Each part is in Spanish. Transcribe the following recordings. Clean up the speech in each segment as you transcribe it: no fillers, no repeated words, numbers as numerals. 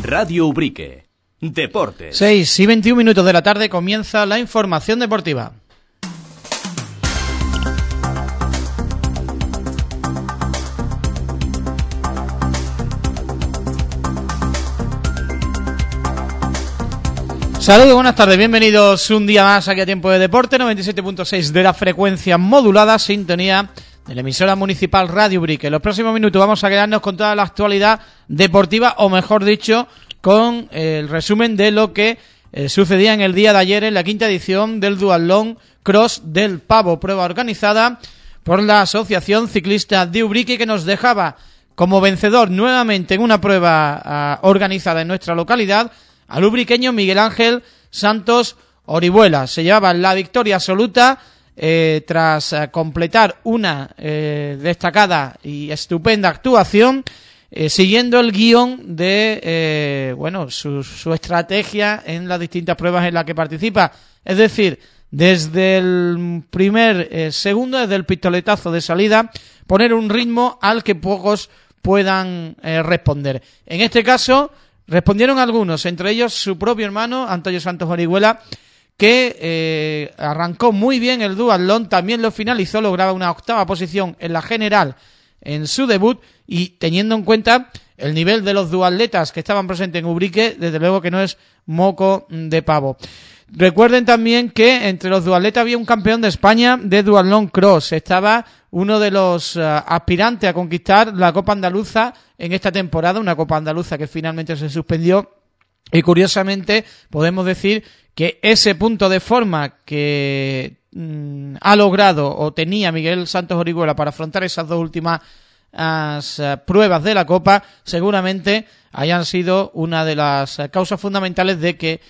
Radio Ubrique. Deportes. 6:21 de la tarde comienza la información deportiva. Saludos, buenas tardes, bienvenidos un día más aquí a Tiempo de Deporte, 97.6 de la frecuencia modulada, sintonía de la emisora municipal Radio Ubrique. En los próximos minutos vamos a quedarnos con toda la actualidad deportiva, o mejor dicho, con el resumen de lo que sucedía en el día de ayer en la quinta edición del Duatlón Cross del Pavo, prueba organizada por la Asociación Ciclista de Ubrique, que nos dejaba como vencedor nuevamente en una prueba organizada en nuestra localidad al ubriqueño Miguel Ángel Santos Orihuela. Se llevaba la victoria absoluta tras completar una destacada y estupenda actuación, siguiendo el guión de su estrategia en las distintas pruebas en las que participa. Es decir, desde el primer segundo, desde el pistoletazo de salida, poner un ritmo al que pocos puedan responder. En este caso respondieron algunos, entre ellos su propio hermano, Antonio Santos Orihuela, que arrancó muy bien el duatlón, también lo finalizó, lograba una octava posición en la general en su debut, y teniendo en cuenta el nivel de los duatletas que estaban presentes en Ubrique, desde luego que no es moco de pavo. Recuerden también que entre los duatletas había un campeón de España de duatlón cross. Estaba uno de los aspirantes a conquistar la Copa Andaluza en esta temporada, una Copa Andaluza que finalmente se suspendió, y curiosamente podemos decir que ese punto de forma que ha logrado o tenía Miguel Santos Orihuela para afrontar esas dos últimas pruebas de la Copa seguramente hayan sido una de las causas fundamentales de que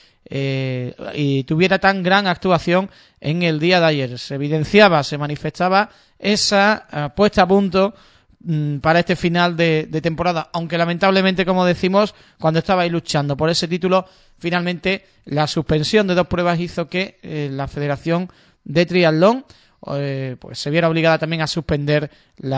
y tuviera tan gran actuación en el día de ayer. Se evidenciaba, se manifestaba esa puesta a punto para este final de temporada, aunque lamentablemente, como decimos, cuando estabais luchando por ese título, finalmente la suspensión de dos pruebas hizo que la Federación de Triatlón pues se viera obligada también a suspender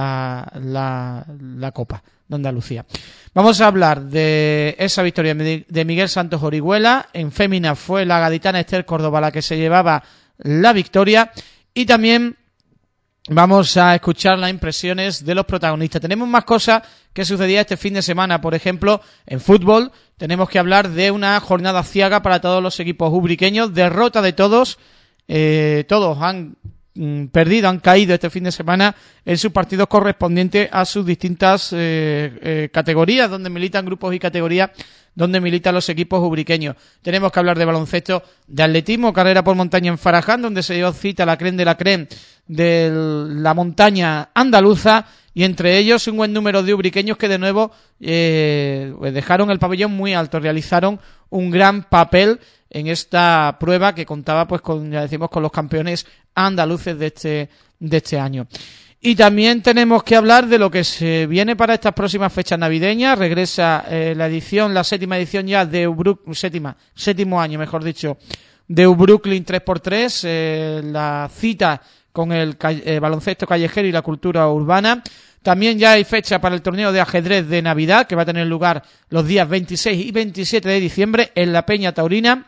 la Copa de Andalucía. Vamos a hablar de esa victoria de Miguel Santos Orihuela. En fémina fue la gaditana Esther Córdoba la que se llevaba la victoria, y también vamos a escuchar las impresiones de los protagonistas. Tenemos más cosas que sucedía este fin de semana. Por ejemplo, en fútbol tenemos que hablar de una jornada ciaga para todos los equipos ubriqueños. Derrota de todos. Todos han perdido, han caído este fin de semana en sus partidos correspondientes a sus distintas categorías, donde militan grupos y categorías donde militan los equipos ubriqueños. Tenemos que hablar de baloncesto, de atletismo, carrera por montaña en Faraján, donde se dio cita la crème de la crème de la montaña andaluza, y entre ellos un buen número de ubriqueños que de nuevo dejaron el pabellón muy alto, realizaron un gran papel en esta prueba que contaba, pues, con, ya decimos, con los campeones andaluces de este año. Y también tenemos que hablar de lo que se viene para estas próximas fechas navideñas. Regresa la séptima edición ya de séptimo año, mejor dicho, de Ubrooklyn 3x3, la cita con el baloncesto callejero y la cultura urbana. También ya hay fecha para el torneo de ajedrez de Navidad, que va a tener lugar los días 26 y 27 de diciembre en la Peña Taurina.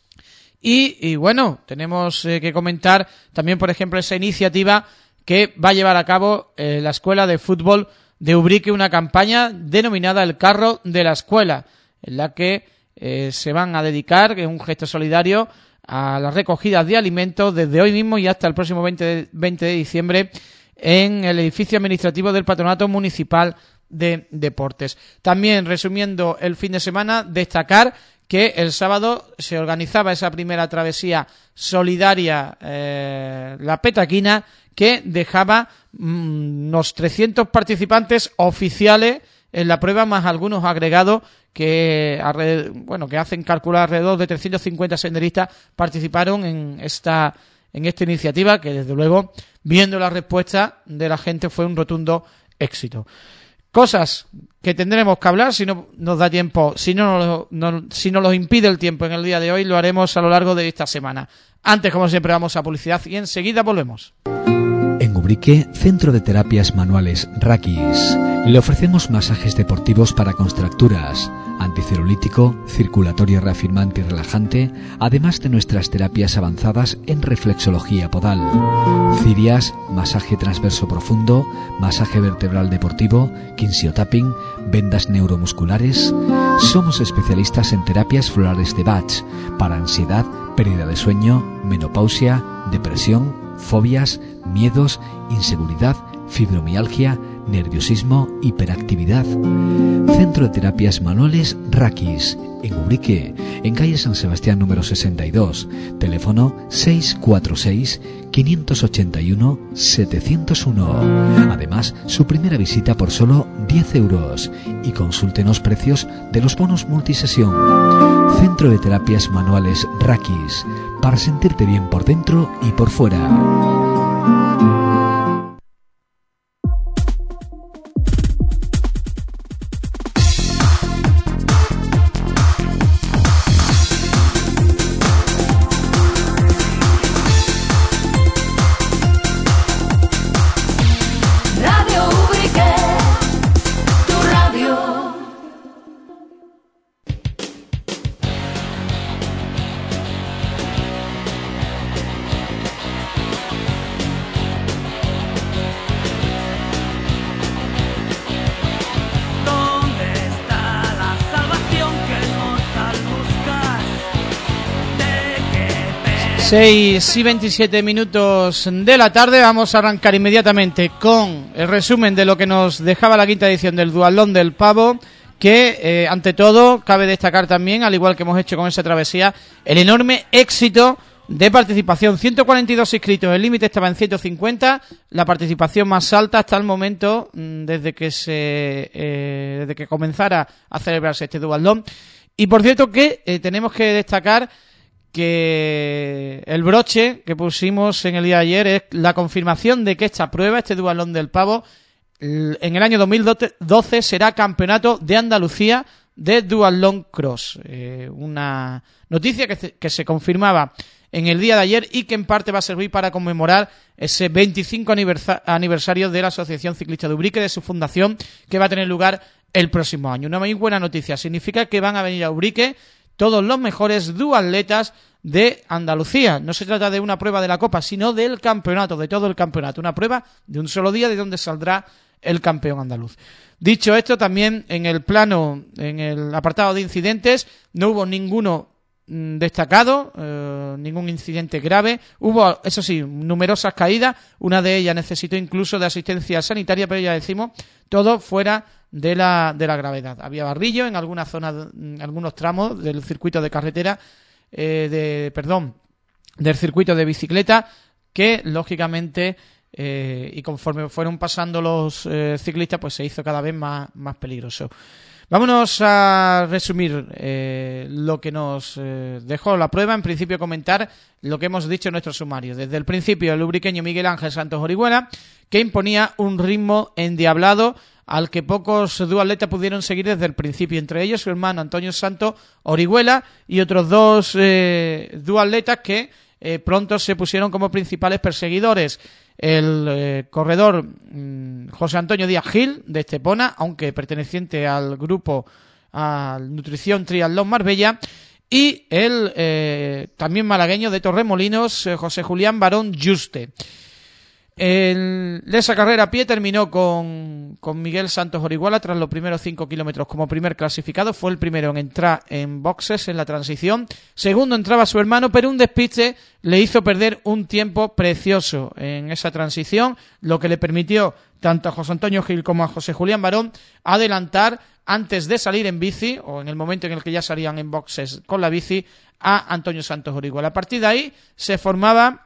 Y bueno, tenemos que comentar también, por ejemplo, esa iniciativa que va a llevar a cabo la Escuela de Fútbol de Ubrique, una campaña denominada El Carro de la Escuela, en la que se van a dedicar, que es un gesto solidario, a las recogidas de alimentos desde hoy mismo y hasta el próximo 20 de diciembre en el edificio administrativo del Patronato Municipal de Deportes. También, resumiendo el fin de semana, destacar que el sábado se organizaba esa primera travesía solidaria, la Petaquina, que dejaba unos 300 participantes oficiales en la prueba, más algunos agregados que hacen calcular alrededor de 350 senderistas participaron en esta iniciativa, que desde luego, viendo la respuesta de la gente, fue un rotundo éxito. Cosas que tendremos que hablar si no nos da tiempo, si no nos lo impide el tiempo en el día de hoy, lo haremos a lo largo de esta semana. Antes, como siempre, vamos a publicidad y enseguida volvemos. En Ubrique, Centro de Terapias Manuales Rakis. Le ofrecemos masajes deportivos para contracturas, anticelulítico, circulatorio reafirmante y relajante, además de nuestras terapias avanzadas en reflexología podal, cirias, masaje transverso profundo, masaje vertebral deportivo, kinsiotapping, vendas neuromusculares. Somos especialistas en terapias florales de Bach para ansiedad, pérdida de sueño, menopausia, depresión, fobias, miedos, inseguridad, fibromialgia, nerviosismo, hiperactividad. Centro de Terapias Manuales Rakis, en Ubrique, en calle San Sebastián número 62, teléfono 646-581-701. Además, su primera visita por solo 10 euros y consúltenos precios de los bonos multisesión. Centro de Terapias Manuales Rakis, para sentirte bien por dentro y por fuera. Seis y 27 minutos de la tarde. Vamos a arrancar inmediatamente con el resumen de lo que nos dejaba la quinta edición del Duatlón del Pavo, que ante todo cabe destacar también, al igual que hemos hecho con esa travesía, el enorme éxito de participación. 142 inscritos, el límite estaba en 150, la participación más alta hasta el momento desde que comenzara a celebrarse este Duatlón. Y por cierto que tenemos que destacar que el broche que pusimos en el día de ayer es la confirmación de que esta prueba, este Duatlón del Pavo, en el año 2012 será campeonato de Andalucía de Duatlón Cross. Una noticia que se confirmaba en el día de ayer y que en parte va a servir para conmemorar ese 25 aniversario de la Asociación Ciclista de Ubrique, de su fundación, que va a tener lugar el próximo año. Una muy buena noticia. Significa que van a venir a Ubrique todos los mejores duatletas de Andalucía. No se trata de una prueba de la Copa, sino del campeonato, de todo el campeonato. Una prueba de un solo día de donde saldrá el campeón andaluz. Dicho esto, también en el apartado de incidentes, no hubo ninguno destacado, ningún incidente grave. Hubo, eso sí, numerosas caídas. Una de ellas necesitó incluso de asistencia sanitaria, pero ya decimos, todo fuera de la gravedad. Había barrillo en algunas zonas, en algunos tramos del circuito de carretera, del circuito de bicicleta, que lógicamente y conforme fueron pasando los ciclistas, pues se hizo cada vez más peligroso. Vámonos a resumir lo que nos dejó la prueba. En principio, comentar lo que hemos dicho en nuestro sumario. Desde el principio, el ubriqueño Miguel Ángel Santos Orihuela, que imponía un ritmo endiablado al que pocos duatletas pudieron seguir desde el principio, entre ellos su hermano Antonio Santos Orihuela y otros dos duatletas que pronto se pusieron como principales perseguidores. El corredor José Antonio Díaz Gil, de Estepona, aunque perteneciente al grupo al Nutrición Triatlón Marbella, y el también malagueño de Torremolinos, José Julián Barón Juste. Esa carrera a pie terminó con Miguel Santos Orihuela tras los primeros 5 kilómetros como primer clasificado. Fue el primero en entrar en boxes en la transición. Segundo entraba su hermano, pero un despiste le hizo perder un tiempo precioso en esa transición, lo que le permitió tanto a José Antonio Gil como a José Julián Barón adelantar antes de salir en bici, o en el momento en el que ya salían en boxes con la bici, a Antonio Santos Orihuela. A partir de ahí se formaba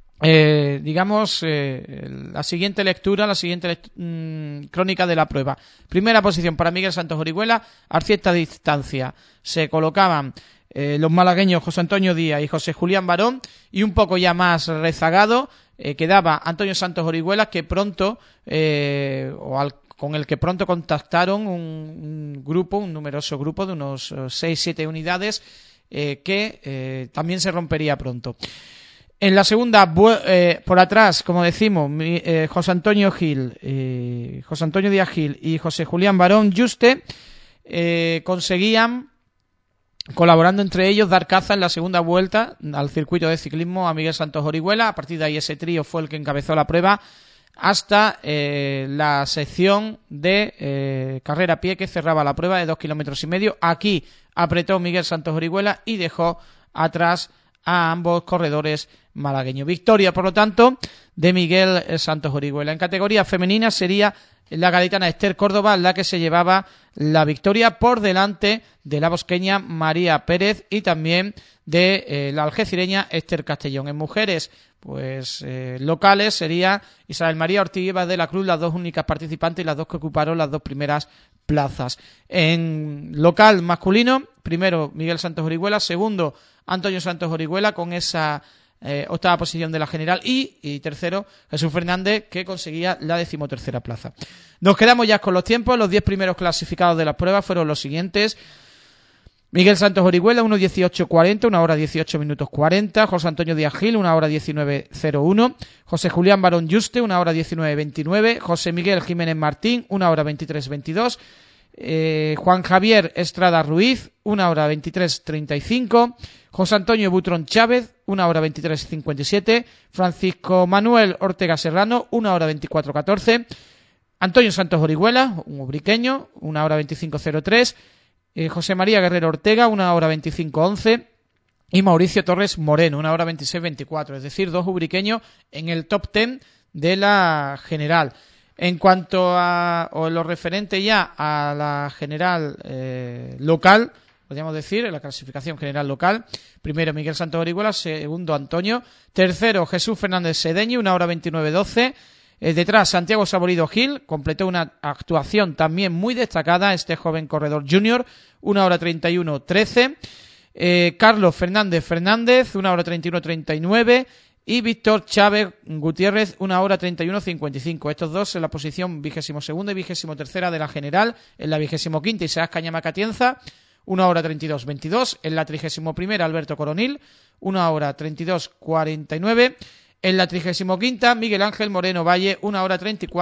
la siguiente lectura, crónica de la prueba. Primera posición para Miguel Santos Orihuela, a cierta distancia se colocaban los malagueños José Antonio Díaz y José Julián Barón, y un poco ya más rezagado quedaba Antonio Santos Orihuela, que pronto con el que pronto contactaron un numeroso grupo de unos 6-7 unidades que también se rompería pronto. En la segunda, por atrás, como decimos, José Antonio Díaz Gil y José Julián Barón Yuste conseguían, colaborando entre ellos, dar caza en la segunda vuelta al circuito de ciclismo a Miguel Santos Orihuela. A partir de ahí ese trío fue el que encabezó la prueba hasta la sección de carrera a pie que cerraba la prueba de 2,5 kilómetros. Aquí apretó Miguel Santos Orihuela y dejó atrás a ambos corredores malagueños. Victoria, por lo tanto, de Miguel Santos Orihuela. En categoría femenina sería la gaditana Esther Córdoba la que se llevaba la victoria por delante de la bosqueña María Pérez y también de la algecireña Esther Castellón. En mujeres, pues locales sería Isabel María Ortiz de la Cruz, las dos únicas participantes y las dos que ocuparon las dos primeras plazas. En local masculino, primero Miguel Santos Orihuela, segundo Antonio Santos Orihuela con esa octava posición de la general y tercero Jesús Fernández, que conseguía la 13ª plaza. Nos quedamos ya con los tiempos. Los 10 primeros clasificados de las pruebas fueron los siguientes: Miguel Santos Orihuela, 1:18:40, 1 hora 18 minutos 40. José Antonio Díaz Gil, 1 hora 19:01. José Julián Barón Yuste, 1 hora 19:29. José Miguel Jiménez Martín, 1 hora 23:22. Juan Javier Estrada Ruiz, 1 hora 23:35. José Antonio Butrón Chávez, 1 hora 23:57. Francisco Manuel Ortega Serrano, 1 hora 24:14. Antonio Santos Orihuela, un ubriqueño, 1 hora 25:03. José María Guerrero Ortega, 1 hora 25:11. Y Mauricio Torres Moreno, 1 hora 26:24. Es decir, dos ubriqueños en el top 10 de la general. En cuanto a lo referente ya a la general local, podríamos decir, en la clasificación general local, primero Miguel Santos Orihuela, segundo Antonio, tercero Jesús Fernández Sedeño, 1 hora 29:12. Detrás Santiago Saborido Gil, completó una actuación también muy destacada este joven corredor junior, 1 hora 31:13. Carlos Fernández, 1 hora 31:39. Y Víctor Chávez Gutiérrez, 1 hora 31:55. Estos dos en la posición 22ª y 23ª de la general. En la 25ª Isaac Cañama Catienza, 1 hora 32:22. En la 31ª Alberto Coronil, 1 hora 32:49. En la 35ª Miguel Ángel Moreno Valle, 1 hora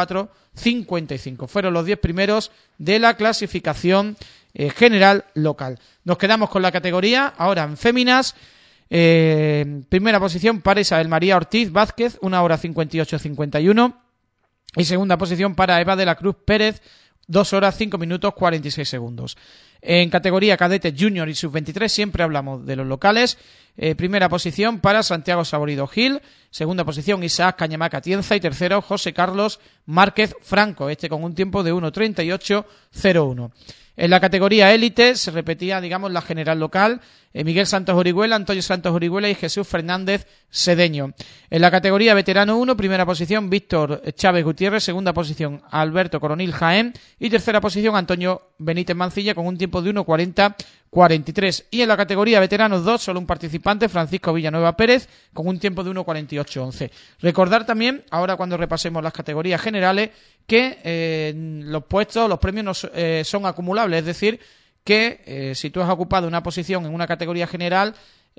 34:55. Fueron los 10 primeros de la clasificación general local. Nos quedamos con la categoría ahora en féminas. Primera posición para Isabel María Ortiz Vázquez, 1 hora 58:51. Y segunda posición para Eva de la Cruz Pérez, 2 horas 5 minutos 46 segundos. En categoría cadete junior y sub-23 siempre hablamos de los locales. Primera posición para Santiago Saborido Gil, segunda posición Isaac Cañamá Catienza y tercero José Carlos Márquez Franco, con un tiempo de 1:38:01. En la categoría élite se repetía, digamos, la general local, Miguel Santos Orihuela, Antonio Santos Orihuela y Jesús Fernández Sedeño. En la categoría veterano 1, primera posición Víctor Chávez Gutiérrez, segunda posición Alberto Coronil Jaén y tercera posición Antonio Benítez Mancilla con un tiempo de 1:40:43. Y en la categoría veteranos 2, solo un participante, Francisco Villanueva Pérez, con un tiempo de 1:48:11. Recordar también, ahora cuando repasemos las categorías generales, que los puestos, los premios no son acumulables, es decir, que si tú has ocupado una posición en una categoría general,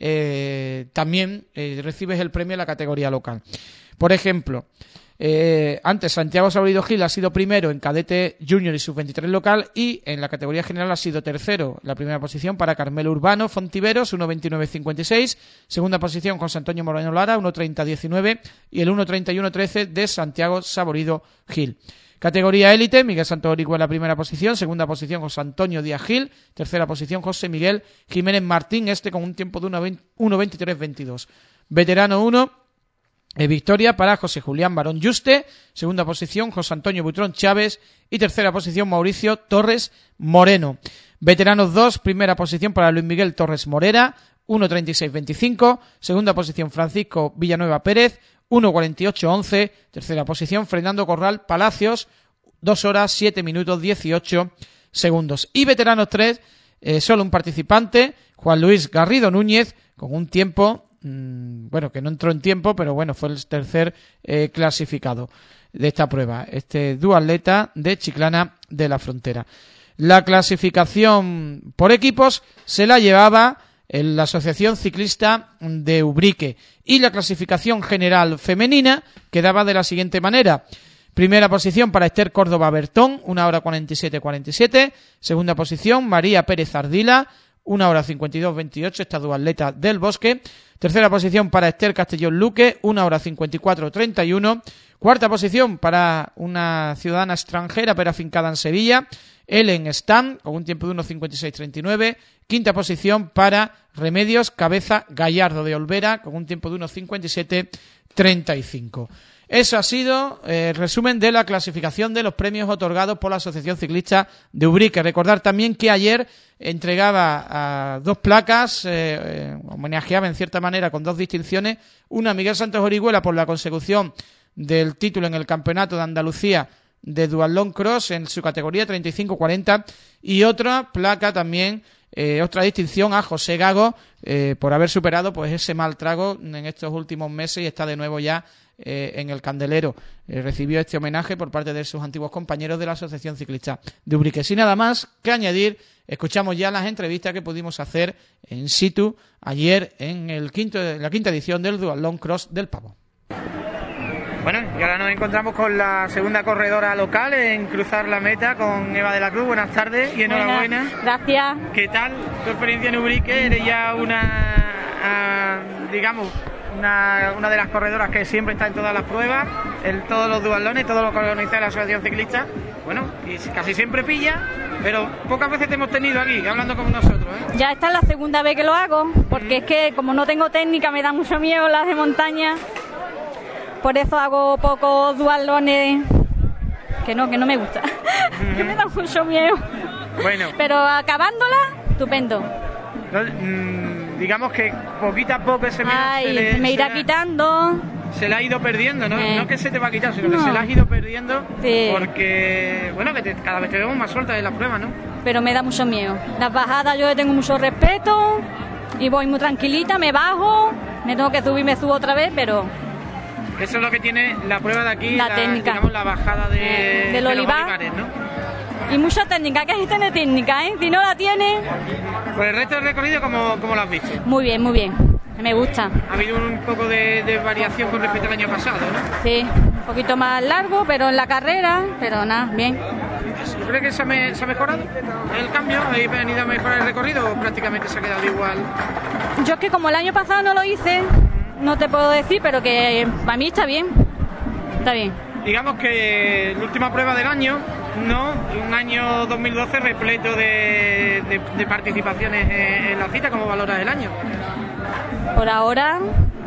también recibes el premio en la categoría local. Por ejemplo, antes Santiago Saborido Gil ha sido primero en cadete junior y sub-23 local y en la categoría general ha sido tercero. La primera posición para Carmelo Urbano Fontiveros, 1:29:56. Segunda posición José Antonio Moreno Lara, 1:30:19 y el 1:31:13 de Santiago Saborido Gil. Categoría élite, Miguel Santos Orihuela primera posición, segunda posición José Antonio Díaz Gil, tercera posición José Miguel Jiménez Martín, con un tiempo de 1:23:22. Veterano 1, victoria para José Julián Barón Yuste, segunda posición José Antonio Butrón Chávez y tercera posición Mauricio Torres Moreno. Veteranos 2, primera posición para Luis Miguel Torres Morera, 1:36:25, segunda posición Francisco Villanueva Pérez, 1:48:11, tercera posición Fernando Corral Palacios, 2 horas 7 minutos 18 segundos. Y veteranos 3, solo un participante, Juan Luis Garrido Núñez, con un tiempo, que no entró en tiempo, pero bueno, fue el tercer clasificado de esta prueba, duatleta de Chiclana de la Frontera. La clasificación por equipos se la llevaba en la Asociación Ciclista de Ubrique. Y la clasificación general femenina quedaba de la siguiente manera. Primera posición para Esther Córdoba Bertón, 1 hora 47:47. Segunda posición, María Pérez Ardila, 1 hora 52:28, esta duatleta del Bosque. Tercera posición para Esther Castellón Luque, 1 hora 54:31. Cuarta posición para una ciudadana extranjera pero afincada en Sevilla, Ellen Stam, con un tiempo de 1:56:39. Quinta posición para Remedios Cabeza Gallardo de Olvera, con un tiempo de 1:57:35. Eso ha sido el resumen de la clasificación de los premios otorgados por la Asociación Ciclista de Ubrique. Recordar también que ayer entregaba a 2 placas, homenajeaba en cierta manera con 2 distinciones, una a Miguel Santos Orihuela por la consecución del título en el Campeonato de Andalucía de Duatlón Cross en su categoría 35-40 y otra placa también, otra distinción a José Gago por haber superado pues ese mal trago en estos últimos meses y está de nuevo ya en el candelero. Recibió este homenaje por parte de sus antiguos compañeros de la Asociación Ciclista de Ubrique. Sin nada más que añadir, escuchamos ya las entrevistas que pudimos hacer en situ ayer en la quinta edición del Duatlón Cross del Pavo. Bueno, y ahora nos encontramos con la segunda corredora local en cruzar la meta, con Eva de la Cruz. Buenas tardes y enhorabuena. Buenas, gracias. ¿Qué tal tu experiencia en Ubrique? Eres ya una de las corredoras que siempre está en todas las pruebas, en todos los duatlones, todos los que organiza la Asociación Ciclista. Bueno, y casi siempre pilla, pero pocas veces te hemos tenido aquí, hablando con nosotros, ¿eh? Ya esta es la segunda vez que lo hago, porque es que como no tengo técnica me da mucho miedo las de montaña. Por eso hago pocos duatlones que no me gusta, que me da mucho miedo. Bueno. Pero acabándola, estupendo. Digamos que poquito a poco ese miedo se me irá quitando. Se la ha ido perdiendo, ¿no? No que se te va a quitar, sino que se la has ido perdiendo, sí. Porque, bueno, que cada vez te vemos más suelta en las pruebas, ¿no? Pero me da mucho miedo. Las bajadas yo le tengo mucho respeto y voy muy tranquilita, me bajo, me tengo que subir, me subo otra vez, pero... Eso es lo que tiene la prueba de aquí, la técnica, digamos, la bajada de los olivares, ¿no? Y mucha técnica, que hay que tener técnica, ¿eh? Si no la tiene... Pues el resto del recorrido, ¿cómo lo has visto? Muy bien, me gusta. Ha habido un poco de variación con respecto al año pasado, ¿no? Sí, un poquito más largo, pero en la carrera, pero nada, bien. ¿Crees que se ha mejorado el cambio? ¿Habéis venido a mejorar el recorrido o prácticamente se ha quedado igual? Yo es que como el año pasado no lo hice, no te puedo decir, pero que para mí está bien. Está bien. Digamos que la última prueba del año, ¿no? Un año 2012 repleto de participaciones en la cita. ¿Cómo valoras el año? Por ahora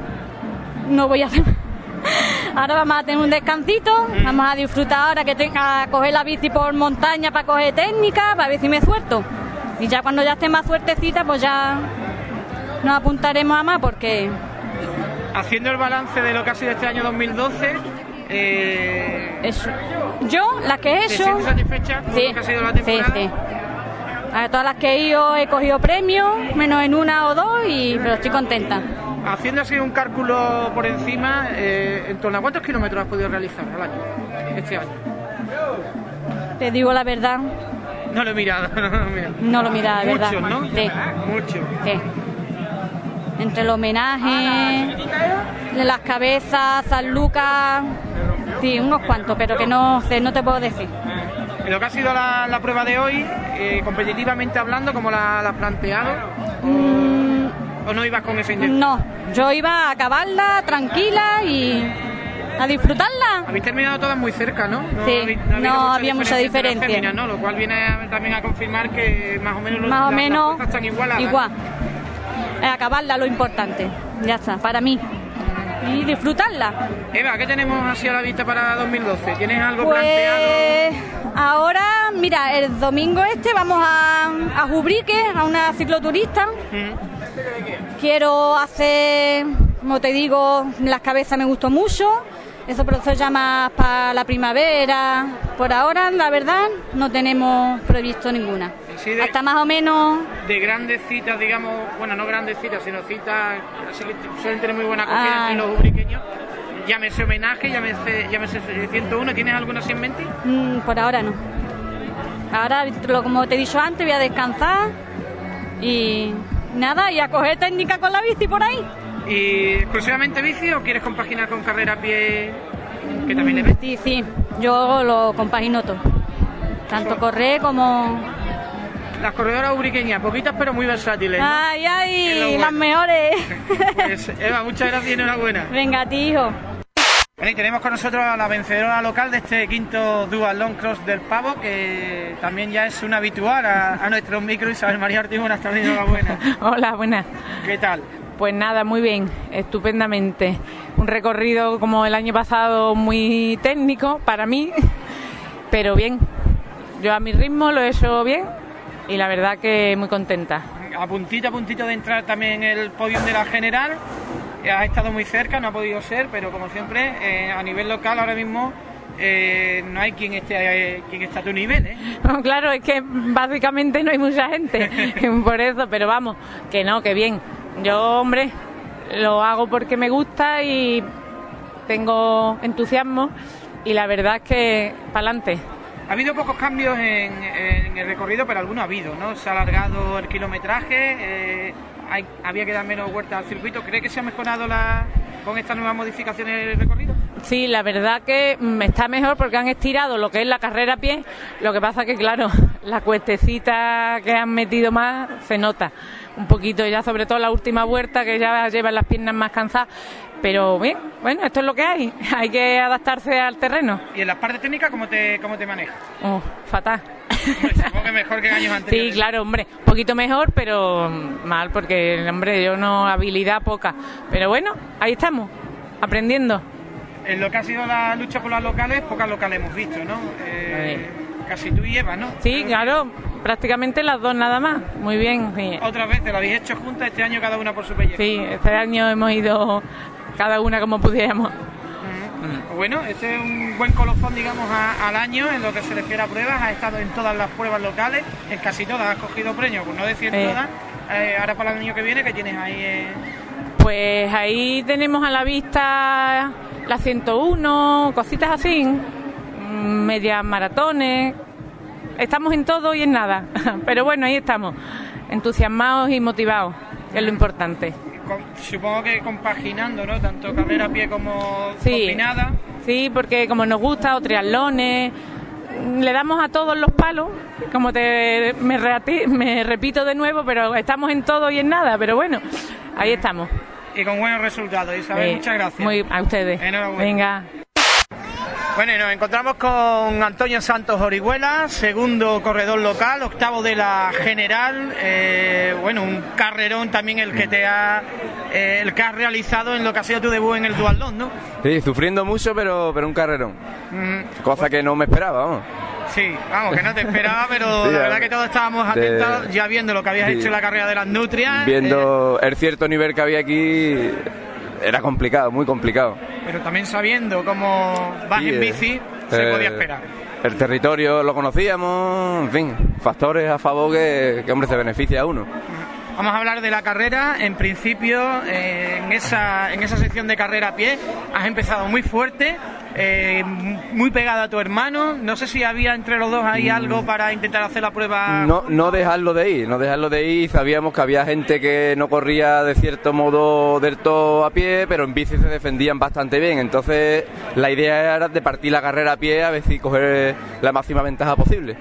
no voy a hacer. Ahora vamos a tener un descansito, vamos a disfrutar ahora que tenga que coger la bici por montaña para coger técnica, para ver si me suelto. Y ya cuando ya esté más fuertecita, pues ya nos apuntaremos a más, porque... Haciendo el balance de lo que ha sido este año 2012... Eso. Yo, las que he hecho... ¿Te sientes satisfecha con lo que ha sido la temporada? Sí. A todas las que he ido he cogido premios, menos en una o dos, pero estoy contenta. Haciendo así un cálculo por encima, ¿en torno a cuántos kilómetros has podido realizar al año, este año? Te digo la verdad. No lo he mirado, No lo he mirado, de verdad. Muchos, ¿no? Sí. Muchos. Sí. Entre el homenaje, las cabezas, San Lucas, sí, unos cuantos, pero que no sé, no te puedo decir. Lo que ha sido la prueba de hoy, competitivamente hablando, ¿cómo la has planteado? ¿O no ibas con esa intención? No, yo iba a acabarla tranquila y a disfrutarla. Habéis terminado todas muy cerca, ¿no? No había mucha diferencia. Féminas, ¿no? Lo cual viene también a confirmar que más o menos las fuerzas están igualadas. Igual. Acabarla lo importante, ya está, para mí. Y disfrutarla. Eva, ¿qué tenemos así a la vista para 2012? ¿Tienes algo planteado? Ahora, mira, el domingo vamos a Ubrique, a una cicloturista. Quiero hacer, como te digo, las cabezas me gustó mucho. Eso por eso llama para la primavera. Por ahora, la verdad, no tenemos previsto ninguna. Sí, hasta más o menos... De grandes citas, digamos, bueno, no grandes citas, sino citas así que suelen tener muy buena acogida entre los ubriqueños. Llámese homenaje, llámese 101. ¿Tienes alguna así en mente? Por ahora no. Ahora, como te he dicho antes, voy a descansar y nada, y a coger técnica con la bici por ahí. ¿Y exclusivamente bici o quieres compaginar con carrera a pie, que también le ves? Sí, yo lo compagino todo, tanto correr como... Las corredoras ubriqueñas, poquitas pero muy versátiles, ¿no? ¡Ay, las mejores! Pues Eva, muchas gracias y enhorabuena. Venga, tío. Bueno, y tenemos con nosotros a la vencedora local de este quinto Dual Long Cross del Pavo, que también ya es una habitual a nuestros micros. Isabel María Ortiz, buenas tardes, enhorabuena. Hola, buenas. ¿Qué tal? Pues nada, muy bien, estupendamente. Un recorrido como el año pasado muy técnico para mí, pero bien. Yo a mi ritmo lo he hecho bien y la verdad que muy contenta. A puntito de entrar también en el podio de la general. Ha estado muy cerca, no ha podido ser, pero como siempre, a nivel local ahora mismo no hay quien esté a tu nivel, ¿eh? No, claro, es que básicamente no hay mucha gente, por eso, pero vamos, que no, que bien. Yo, hombre, lo hago porque me gusta y tengo entusiasmo y la verdad es que pa'lante. Ha habido pocos cambios en el recorrido, pero alguno ha habido, ¿no? Se ha alargado el kilometraje, había que dar menos vueltas al circuito. ¿Cree que se ha mejorado con estas nuevas modificaciones del recorrido? Sí, la verdad que está mejor porque han estirado lo que es la carrera a pie. Lo que pasa que, claro, la cuestecita que han metido más se nota un poquito ya, sobre todo la última vuelta, que ya llevan las piernas más cansadas. Pero bien, bueno, esto es lo que hay que adaptarse al terreno. ¿Y en las partes técnicas cómo te manejas? Fatal. Supongo que mejor que años anteriores. Sí, claro, hombre, un poquito mejor, pero mal, porque, hombre, yo no, habilidad poca. Pero bueno, ahí estamos, aprendiendo. En lo que ha sido la lucha por las locales, pocas locales hemos visto, ¿no? Casi tú y Eva, ¿no? Sí, claro, prácticamente las dos nada más, muy bien. Sí. Otra vez, ¿te lo habéis hecho juntas este año cada una por su pellejo? Sí, este año hemos ido cada una como pudiéramos. Bueno, este es un buen colofón, digamos, al año en lo que se refiere a pruebas. Has estado en todas las pruebas locales, en casi todas has cogido premios, pues no decir todas. Ahora para el año que viene, ¿qué tienes ahí? Pues ahí tenemos a la vista la 101, cositas así, medias maratones. Estamos en todo y en nada, pero bueno, ahí estamos, entusiasmados y motivados, que es lo importante. Supongo que compaginando, ¿no? Tanto carrera a pie como combinada. Sí, porque como nos gusta, o triatlones, le damos a todos los palos, como me repito de nuevo, pero estamos en todo y en nada, pero bueno, ahí estamos. Y con buenos resultados, Isabel, muchas gracias. A ustedes. Enhorabuena. Venga. Bueno, y nos encontramos con Antonio Santos Orihuela, segundo corredor local, octavo de la general. Bueno, un carrerón también el que has realizado en lo que ha sido tu debut en el Dual Long, ¿no? Sí, sufriendo mucho, pero un carrerón. Cosa que no me esperaba, vamos. Sí, vamos, que no te esperaba, pero sí, la verdad que todos estábamos atentos, ya viendo lo que habías hecho en la carrera de las nutrias. Viendo el cierto nivel que había aquí, era complicado, muy complicado. Pero también sabiendo cómo vas en bici, se podía esperar. El territorio lo conocíamos, en fin, factores a favor que hombre, se beneficia a uno. Vamos a hablar de la carrera. En principio, en esa sección de carrera a pie, has empezado muy fuerte, muy pegado a tu hermano. No sé si había entre los dos ahí algo para intentar hacer la prueba. No dejarlo de ir. Sabíamos que había gente que no corría de cierto modo del todo a pie, pero en bici se defendían bastante bien. Entonces, la idea era de partir la carrera a pie a ver si coger la máxima ventaja posible.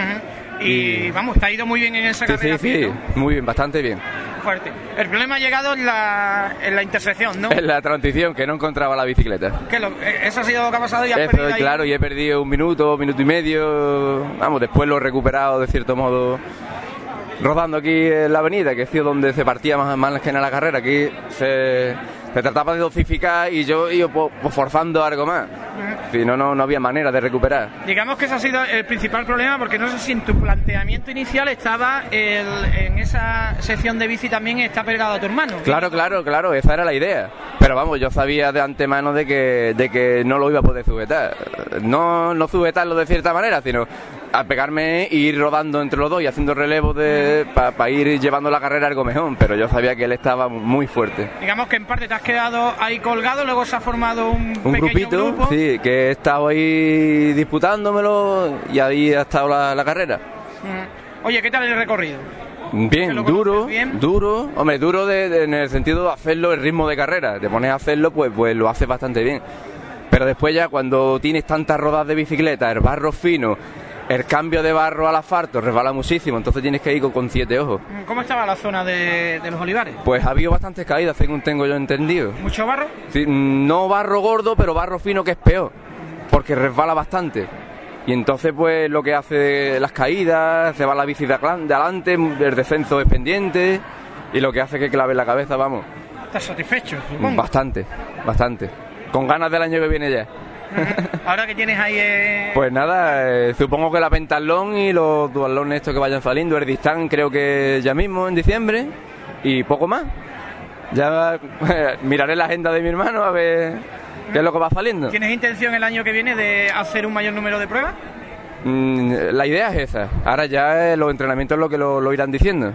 Y vamos, te ha ido muy bien en esa carrera. Sí, muy bien, bastante bien. Fuerte. El problema ha llegado en la intersección, ¿no? En la transición, que no encontraba la bicicleta. Eso ha sido lo que ha pasado y has perdido ahí. Claro, y he perdido un minuto y medio. Vamos, después lo he recuperado de cierto modo rodando aquí en la avenida, que ha sido donde se partía más que en la carrera. Aquí se trataba de dosificar y yo iba forzando algo más. Si no había manera de recuperar. Digamos que ese ha sido el principal problema, porque no sé si en tu planteamiento inicial estaba en esa sección de bici también está pegado a tu hermano. Claro, esa era la idea. Pero vamos, yo sabía de antemano de que no lo iba a poder sujetar. No sujetarlo de cierta manera, sino a pegarme e ir rodando entre los dos y haciendo relevos para ir llevando la carrera algo mejor. Pero yo sabía que él estaba muy fuerte. Digamos que en parte te has quedado ahí colgado, luego se ha formado un pequeño grupito, grupo. Sí, que he estado ahí disputándomelo y ahí ha estado la carrera. Oye, ¿qué tal el recorrido? Bien, duro, hombre, duro en el sentido de hacerlo, el ritmo de carrera, te pones a hacerlo, pues lo haces bastante bien. Pero después ya cuando tienes tantas rodadas de bicicleta, el barro fino, el cambio de barro al asfalto resbala muchísimo, entonces tienes que ir con 7 ojos. ¿Cómo estaba la zona de los olivares? Pues ha habido bastantes caídas, según tengo yo entendido. ¿Mucho barro? Sí, no barro gordo, pero barro fino, que es peor, porque resbala bastante. Y entonces pues lo que hace las caídas, se va la bici de adelante, el descenso es pendiente, y lo que hace que clave la cabeza, vamos. ¿Estás satisfecho, supongo? Bastante. Con ganas del año que viene ya. ¿Ahora que tienes ahí? Pues nada, supongo que la Pentatlón y los duatlones estos que vayan saliendo, el Distán creo que ya mismo en diciembre, y poco más. Ya miraré la agenda de mi hermano a ver qué es lo que va saliendo. ¿Tienes intención el año que viene de hacer un mayor número de pruebas? La idea es esa. Ahora ya los entrenamientos lo que lo irán diciendo.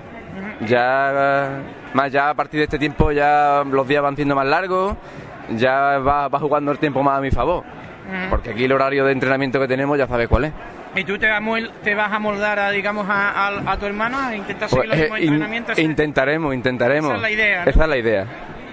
Ya a partir de este tiempo ya los días van siendo más largos, ya va jugando el tiempo más a mi favor. Porque aquí el horario de entrenamiento que tenemos ya sabes cuál es. ¿Y tú te vas a moldar a tu hermano a intentar seguir los mismos entrenamientos? Intentaremos. Esa es la idea, ¿no? Esa es la idea.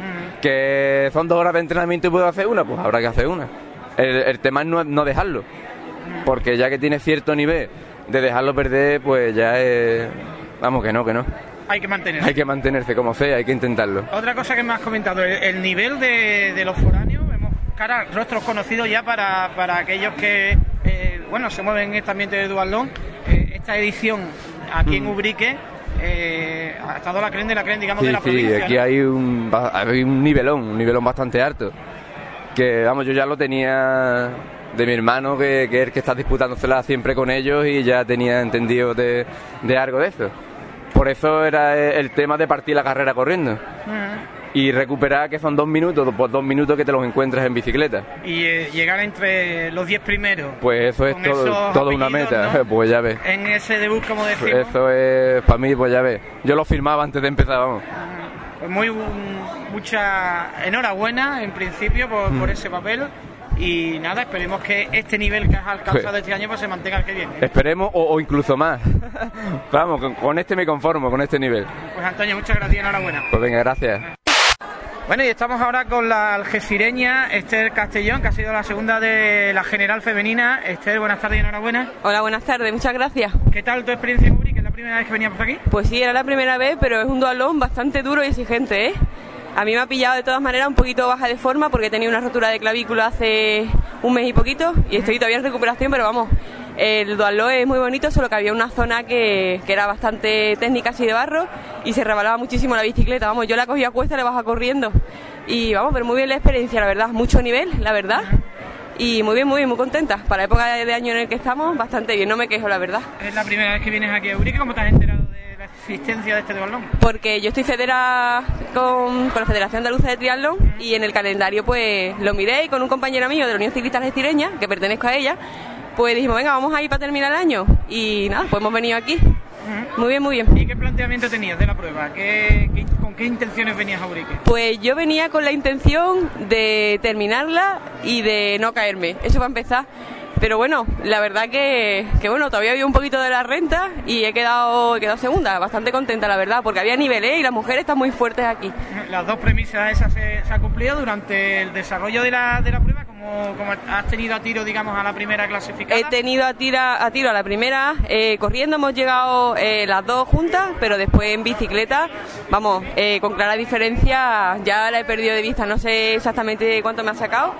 Que son 2 horas de entrenamiento y puedo hacer una, pues habrá que hacer una. El tema es no dejarlo. Porque ya que tiene cierto nivel, de dejarlo perder, pues ya es... Vamos, que no. Hay que mantenerse como sea, hay que intentarlo. Otra cosa que me has comentado, el nivel de los foráneos, vemos rostros conocidos ya para aquellos que se mueven en este ambiente de duatlón. Esta edición aquí en Ubrique ha estado la creen, digamos, de la provincia. Sí, aquí, ¿no? hay un nivelón bastante alto. Que, vamos, yo ya lo tenía de mi hermano, que es el que está disputándosela siempre con ellos, y ya tenía entendido de algo de eso. Por eso era el tema de partir la carrera corriendo. Y recuperar, que son 2 minutos, pues 2 minutos que te los encuentras en bicicleta. Y llegar entre los 10 primeros. Pues eso es todo una meta, ¿no? Pues ya ves. En ese debut, como decimos. Pues eso es, para mí, pues ya ves. Yo lo firmaba antes de empezar, vamos. Pues mucha enhorabuena, en principio, por ese papel. Y nada, esperemos que este nivel que has alcanzado este año pues se mantenga el que viene. Esperemos o incluso más. Vamos, con este me conformo, con este nivel. Pues Antonio, muchas gracias y enhorabuena. Pues venga, gracias. Bueno, y estamos ahora con la algecireña Esther Castellón, que ha sido la segunda de la general femenina. Esther, buenas tardes y enhorabuena. Hola, buenas tardes, muchas gracias. ¿Qué tal tu experiencia en Ubrique? ¿Es la primera vez que veníamos aquí? Pues sí, era la primera vez, pero es un duatlón bastante duro y exigente, ¿eh? A mí me ha pillado de todas maneras un poquito baja de forma porque tenía una rotura de clavícula hace un mes y poquito y estoy todavía en recuperación, pero vamos, el duatlón es muy bonito, solo que había una zona que era bastante técnica así de barro y se rebalaba muchísimo la bicicleta, vamos, yo la cogía a cuesta y la bajaba corriendo y vamos, pero muy bien la experiencia, la verdad, mucho nivel, la verdad. Y muy bien, muy contenta. Para la época de año en el que estamos, bastante bien, no me quejo, la verdad. ¿Es la primera vez que vienes aquí a Ubrique? ¿Cómo te has enterado de la existencia de este duatlón? Porque yo estoy federada con la Federación Andaluza de Triatlón y en el calendario pues lo miré y con un compañero mío de la Unión Ciclista Algecireña, que pertenezco a ella, pues dijimos, venga, vamos a ir para terminar el año. Y nada, pues hemos venido aquí. Muy bien, muy bien. ¿Y qué planteamiento tenías de la prueba? ¿Con qué intenciones venías a Ubrique? Pues yo venía con la intención de terminarla y de no caerme, eso para empezar. Pero bueno, la verdad que bueno, todavía había un poquito de la renta y he quedado segunda, bastante contenta la verdad, porque había nivel, y las mujeres están muy fuertes aquí. Las 2 premisas esas se han cumplido durante el desarrollo de la prueba. ¿Cómo has tenido a tiro, digamos, a la primera clasificada? He tenido a tiro a la primera, corriendo hemos llegado las 2 juntas, pero después en bicicleta, vamos, con clara diferencia, ya la he perdido de vista, no sé exactamente cuánto me ha sacado,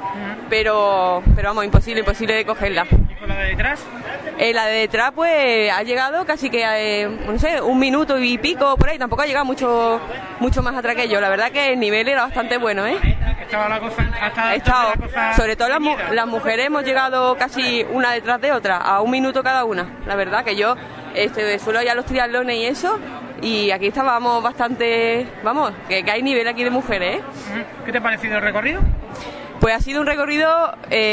pero vamos, imposible de cogerla. ¿Y con la de detrás? La de detrás pues ha llegado casi que, no sé, 1 minuto y pico por ahí, tampoco ha llegado mucho más atrás que yo, la verdad que el nivel era bastante bueno, ¿eh? Estaba la cosa, sobre todo las mujeres hemos llegado casi una detrás de otra, a 1 minuto cada una, la verdad que yo suelo ya los triatlones y eso, y aquí estábamos bastante, vamos, que hay nivel aquí de mujeres, ¿eh? ¿Qué te ha parecido el recorrido? Pues ha sido un recorrido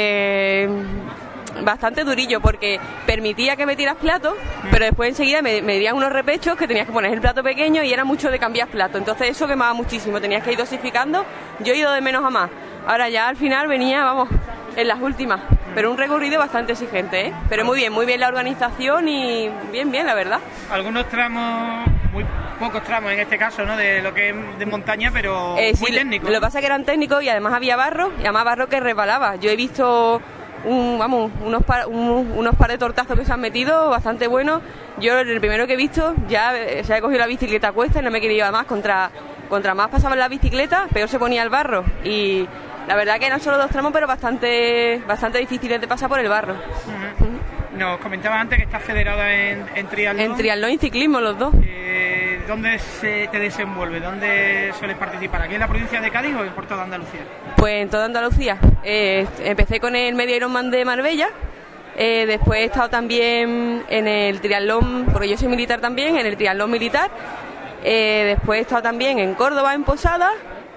bastante durillo porque permitía que metieras platos, pero después enseguida me dieron unos repechos que tenías que poner el plato pequeño y era mucho de cambiar plato, entonces eso quemaba muchísimo, tenías que ir dosificando, yo he ido de menos a más, ahora ya al final venía, vamos, en las últimas, pero un recorrido bastante exigente, ¿eh? Pero muy bien la organización y bien la verdad. Algunos tramos pocos tramos en este caso, ¿no? De lo que es de montaña, pero muy técnico. Lo que pasa es que eran técnicos y además había barro, y además barro que resbalaba. Yo he visto unos par de tortazos que se han metido bastante buenos. Yo el primero que he visto ya se ha cogido la bicicleta a cuesta y no me quería llevar más. Contra más pasaba la bicicleta, peor se ponía el barro. Y la verdad que eran solo 2 tramos, pero bastante difíciles de pasar por el barro. Nos comentabas antes que estás federada en triatlón. En triatlón y ciclismo, los dos. ¿Dónde te desenvuelve? ¿Dónde sueles participar? ¿Aquí en la provincia de Cádiz o por toda Andalucía? Pues en toda Andalucía. Empecé con el Medio Ironman de Marbella. Después he estado también en el triatlón, porque yo soy militar también, en el triatlón militar. Después he estado también en Córdoba, en Posada.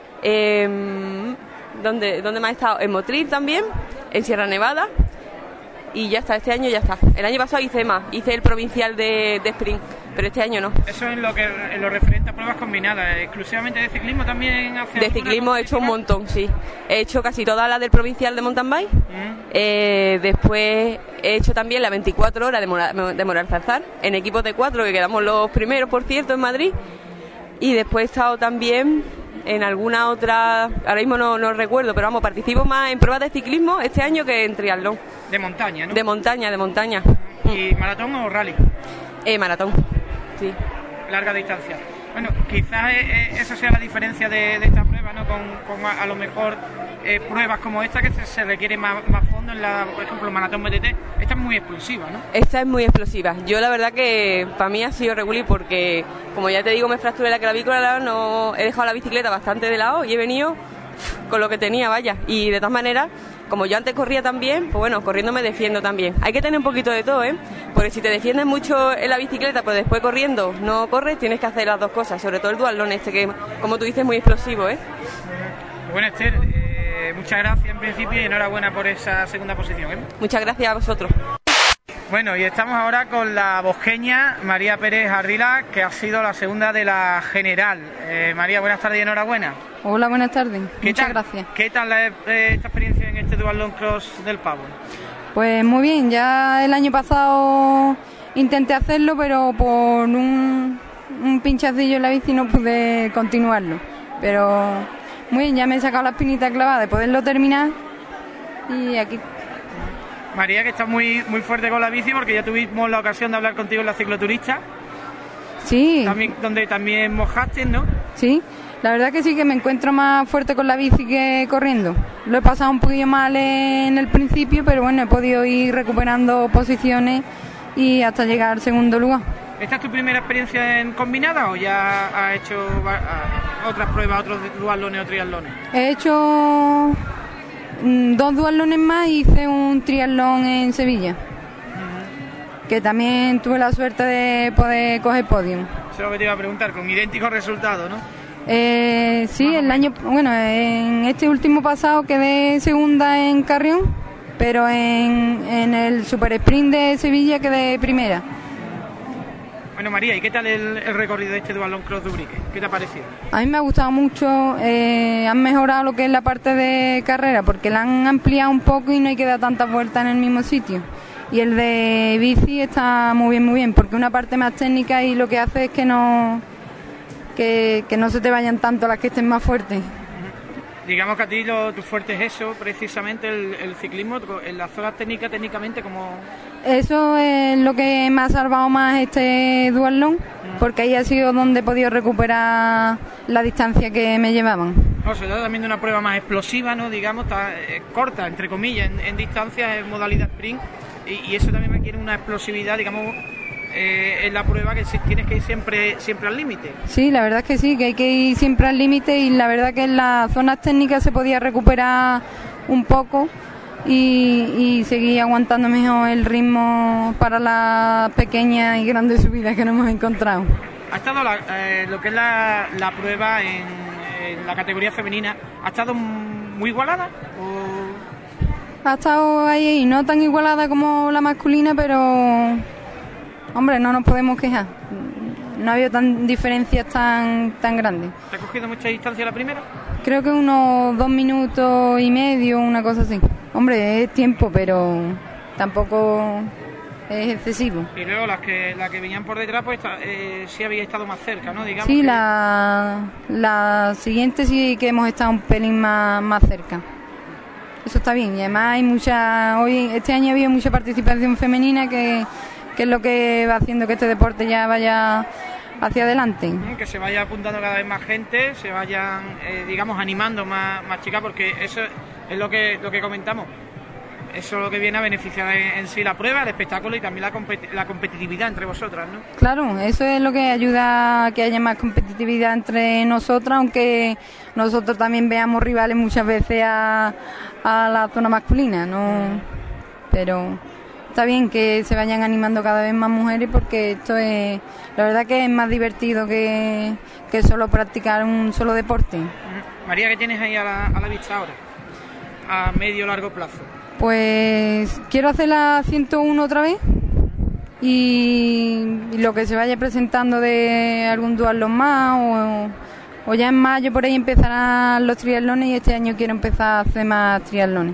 ¿Dónde más he estado? En Motril también, en Sierra Nevada. Y ya está, este año ya está. El año pasado hice el provincial de sprint, pero este año no. Eso es en lo referente a pruebas combinadas, exclusivamente de ciclismo también hace. De ciclismo he hecho un montón, sí. He hecho casi todas las del provincial de mountain bike. Después he hecho también la 24 horas de Moralzarzar, en equipos de 4, que quedamos los primeros, por cierto, en Madrid. Y después he estado también en alguna otra, ahora mismo no recuerdo, pero vamos, participo más en pruebas de ciclismo este año que en triatlón. De montaña, ¿no? De montaña. ¿Y maratón o rally? Maratón, sí. Larga distancia. Bueno, quizás esa sea la diferencia de esta prueba, ¿no? Con a lo mejor pruebas como esta que se requiere más fondo, por ejemplo, maratón BTT. Esta es muy explosiva, ¿no? Esta es muy explosiva. Yo la verdad que para mí ha sido regular porque, como ya te digo, me fracturé la clavícula, no he dejado la bicicleta bastante de lado y he venido con lo que tenía, vaya. Y de todas maneras, como yo antes corría también, pues bueno, corriendo me defiendo también. Hay que tener un poquito de todo, porque si te defiendes mucho en la bicicleta, pues después corriendo no corres, tienes que hacer las dos cosas, sobre todo el duatlón que, como tú dices, es muy explosivo, Bueno, Esther, muchas gracias en principio y enhorabuena por esa segunda posición, Muchas gracias a vosotros. Bueno, y estamos ahora con la bosqueña María Pérez Ardila, que ha sido la segunda de la general. María, buenas tardes y enhorabuena. Hola, buenas tardes. Muchas gracias. ¿Qué tal esta experiencia en este duatlón cross del Pavo? Pues muy bien, ya el año pasado intenté hacerlo, pero por un pinchacillo en la bici no pude continuarlo. Pero muy bien, ya me he sacado la espinita clavada de poderlo terminar y aquí. María, que está muy fuerte con la bici porque ya tuvimos la ocasión de hablar contigo en la cicloturista. Sí. Donde también mojaste, ¿no? Sí, la verdad que sí, que me encuentro más fuerte con la bici que corriendo. Lo he pasado un poquillo mal en el principio, pero bueno, he podido ir recuperando posiciones y hasta llegar al segundo lugar. ¿Esta es tu primera experiencia en combinada o ya has hecho otras pruebas, otros duatlones o triatlones? He hecho 2 duatlones más y hice un triatlón en Sevilla, que también tuve la suerte de poder coger podium. Eso es lo que te iba a preguntar, con idénticos resultados, ¿no? Sí, en este último pasado quedé segunda en Carrión, pero en el Super Sprint de Sevilla quedé primera. Bueno, María, ¿y qué tal el recorrido de este duatlón cross de Ubrique? ¿Qué te ha parecido? A mí me ha gustado mucho, han mejorado lo que es la parte de carrera, porque la han ampliado un poco y no hay que dar tantas vueltas en el mismo sitio. Y el de bici está muy bien, porque una parte más técnica y lo que hace es que no se te vayan tanto las que estén más fuertes. Digamos que a ti tu fuerte es eso, precisamente el ciclismo, en las zonas técnicamente como... Eso es lo que me ha salvado más este duatlón, porque ahí ha sido donde he podido recuperar la distancia que me llevaban. Se trata también de una prueba más explosiva, ¿no? Digamos, corta, entre comillas, en distancia, en modalidad sprint, y eso también requiere una explosividad, digamos... en la prueba que tienes que ir siempre al límite. Sí, la verdad es que sí, que hay que ir siempre al límite y la verdad que en las zonas técnicas se podía recuperar un poco y seguir aguantando mejor el ritmo para las pequeñas y grandes subidas que nos hemos encontrado. ¿Ha estado lo que es la prueba en la categoría femenina, ha estado muy igualada? Ha estado ahí, no tan igualada como la masculina, pero... Hombre, no nos podemos quejar. No ha habido diferencias tan grandes. ¿Te ha cogido mucha distancia la primera? Creo que unos 2 minutos y medio, una cosa así. Hombre, es tiempo, pero tampoco es excesivo. Y luego la que venían por detrás, pues sí había estado más cerca, ¿no? Digamos sí, que... la siguiente sí que hemos estado un pelín más cerca. Eso está bien, y además hay este año ha habido mucha participación femenina que es lo que va haciendo que este deporte ya vaya hacia adelante. Que se vaya apuntando cada vez más gente, se vayan, digamos, animando más chicas, porque eso es lo que comentamos. Eso es lo que viene a beneficiar en sí la prueba, el espectáculo y también la competitividad entre vosotras, ¿no? Claro, eso es lo que ayuda a que haya más competitividad entre nosotras, aunque nosotros también veamos rivales muchas veces a la zona masculina, ¿no? Pero está bien que se vayan animando cada vez más mujeres, porque esto es, la verdad que es más divertido que solo practicar un solo deporte. María, ¿qué tienes ahí a la vista ahora? A medio largo plazo. Pues quiero hacer la 101 otra vez y lo que se vaya presentando de algún duatlón más o ya en mayo por ahí empezarán los triatlones, y este año quiero empezar a hacer más triatlones.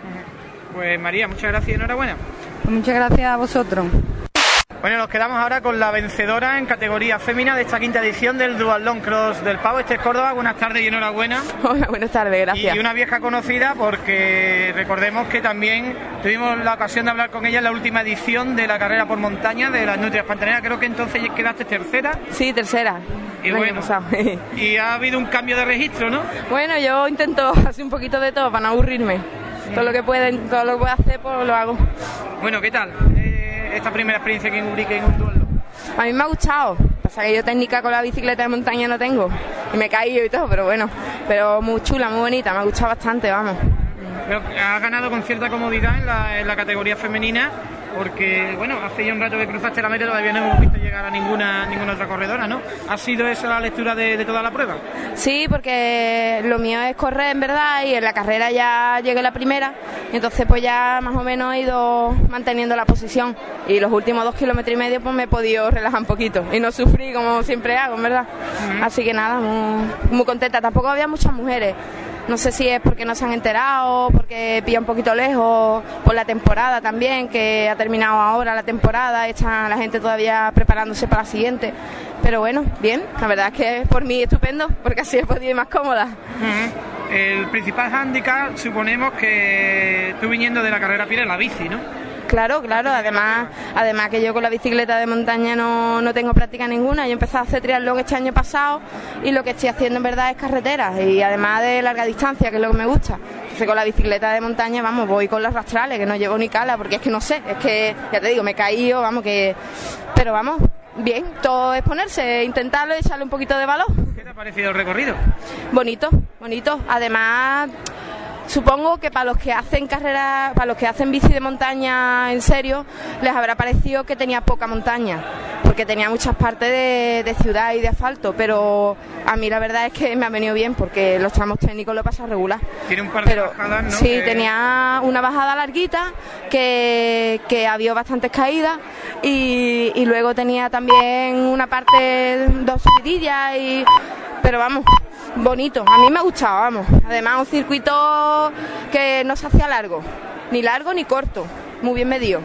Pues María, muchas gracias y enhorabuena. Pues muchas gracias a vosotros. Bueno, nos quedamos ahora con la vencedora en categoría fémina de esta quinta edición del Duatlón Cross del Pavo. Este es Córdoba. Buenas tardes y enhorabuena. Hola, buenas tardes, gracias. Y una vieja conocida, porque recordemos que también tuvimos la ocasión de hablar con ella en la última edición de la carrera por montaña de las Nutrias Pantaneras. Creo que entonces quedaste tercera. Sí, tercera. Y bueno, y ha habido un cambio de registro, ¿no? Bueno, yo intento hacer un poquito de todo para no aburrirme. Todo lo que pueda hacer, pues lo hago. Bueno, ¿qué tal esta primera experiencia aquí en Ubrique en un duatlón? A mí me ha gustado. Pasa que yo técnica con la bicicleta de montaña no tengo. Y me he caído y todo, pero bueno. Pero muy chula, muy bonita. Me ha gustado bastante, vamos. Pero has ganado con cierta comodidad en la categoría femenina, porque, bueno, hace ya un rato que cruzaste la meta y todavía no hemos visto llegar a ninguna otra corredora, ¿no? ¿Ha sido esa la lectura de toda la prueba? Sí, porque lo mío es correr, en verdad, y en la carrera ya llegué la primera, y entonces pues ya más o menos he ido manteniendo la posición, y los últimos 2,5 kilómetros pues me he podido relajar un poquito, y no sufrí como siempre hago, en verdad. Así que nada, muy contenta. Tampoco había muchas mujeres. No sé si es porque no se han enterado, porque pilla un poquito lejos, por la temporada también, que ha terminado ahora la temporada, está la gente todavía preparándose para la siguiente. Pero bueno, bien, la verdad es que por mí estupendo, porque así he podido ir más cómoda. El principal hándicap, suponemos que tú viniendo de la carrera a pie, la bici, ¿no? Claro, además que yo con la bicicleta de montaña no tengo práctica ninguna. Yo empecé a hacer triatlón este año pasado y lo que estoy haciendo en verdad es carretera, y además de larga distancia, que es lo que me gusta. Entonces con la bicicleta de montaña, vamos, voy con las rastrales, que no llevo ni cala, porque es que no sé, es que, ya te digo, me he caído, vamos, pero vamos, bien, todo es ponerse, intentarlo y echarle un poquito de valor. ¿Qué te ha parecido el recorrido? Bonito, además... Supongo que para los que hacen carrera, para los que hacen bici de montaña en serio, les habrá parecido que tenía poca montaña, porque tenía muchas partes de ciudad y de asfalto, pero a mí la verdad es que me ha venido bien, porque los tramos técnicos lo he pasado regular. Tiene un par de bajadas, ¿no? Sí, tenía una bajada larguita, que había bastantes caídas, y luego tenía también una parte, 2 subidillas, pero vamos, bonito, a mí me ha gustado, vamos. Además un circuito que no se hacía largo ni corto, muy bien medido.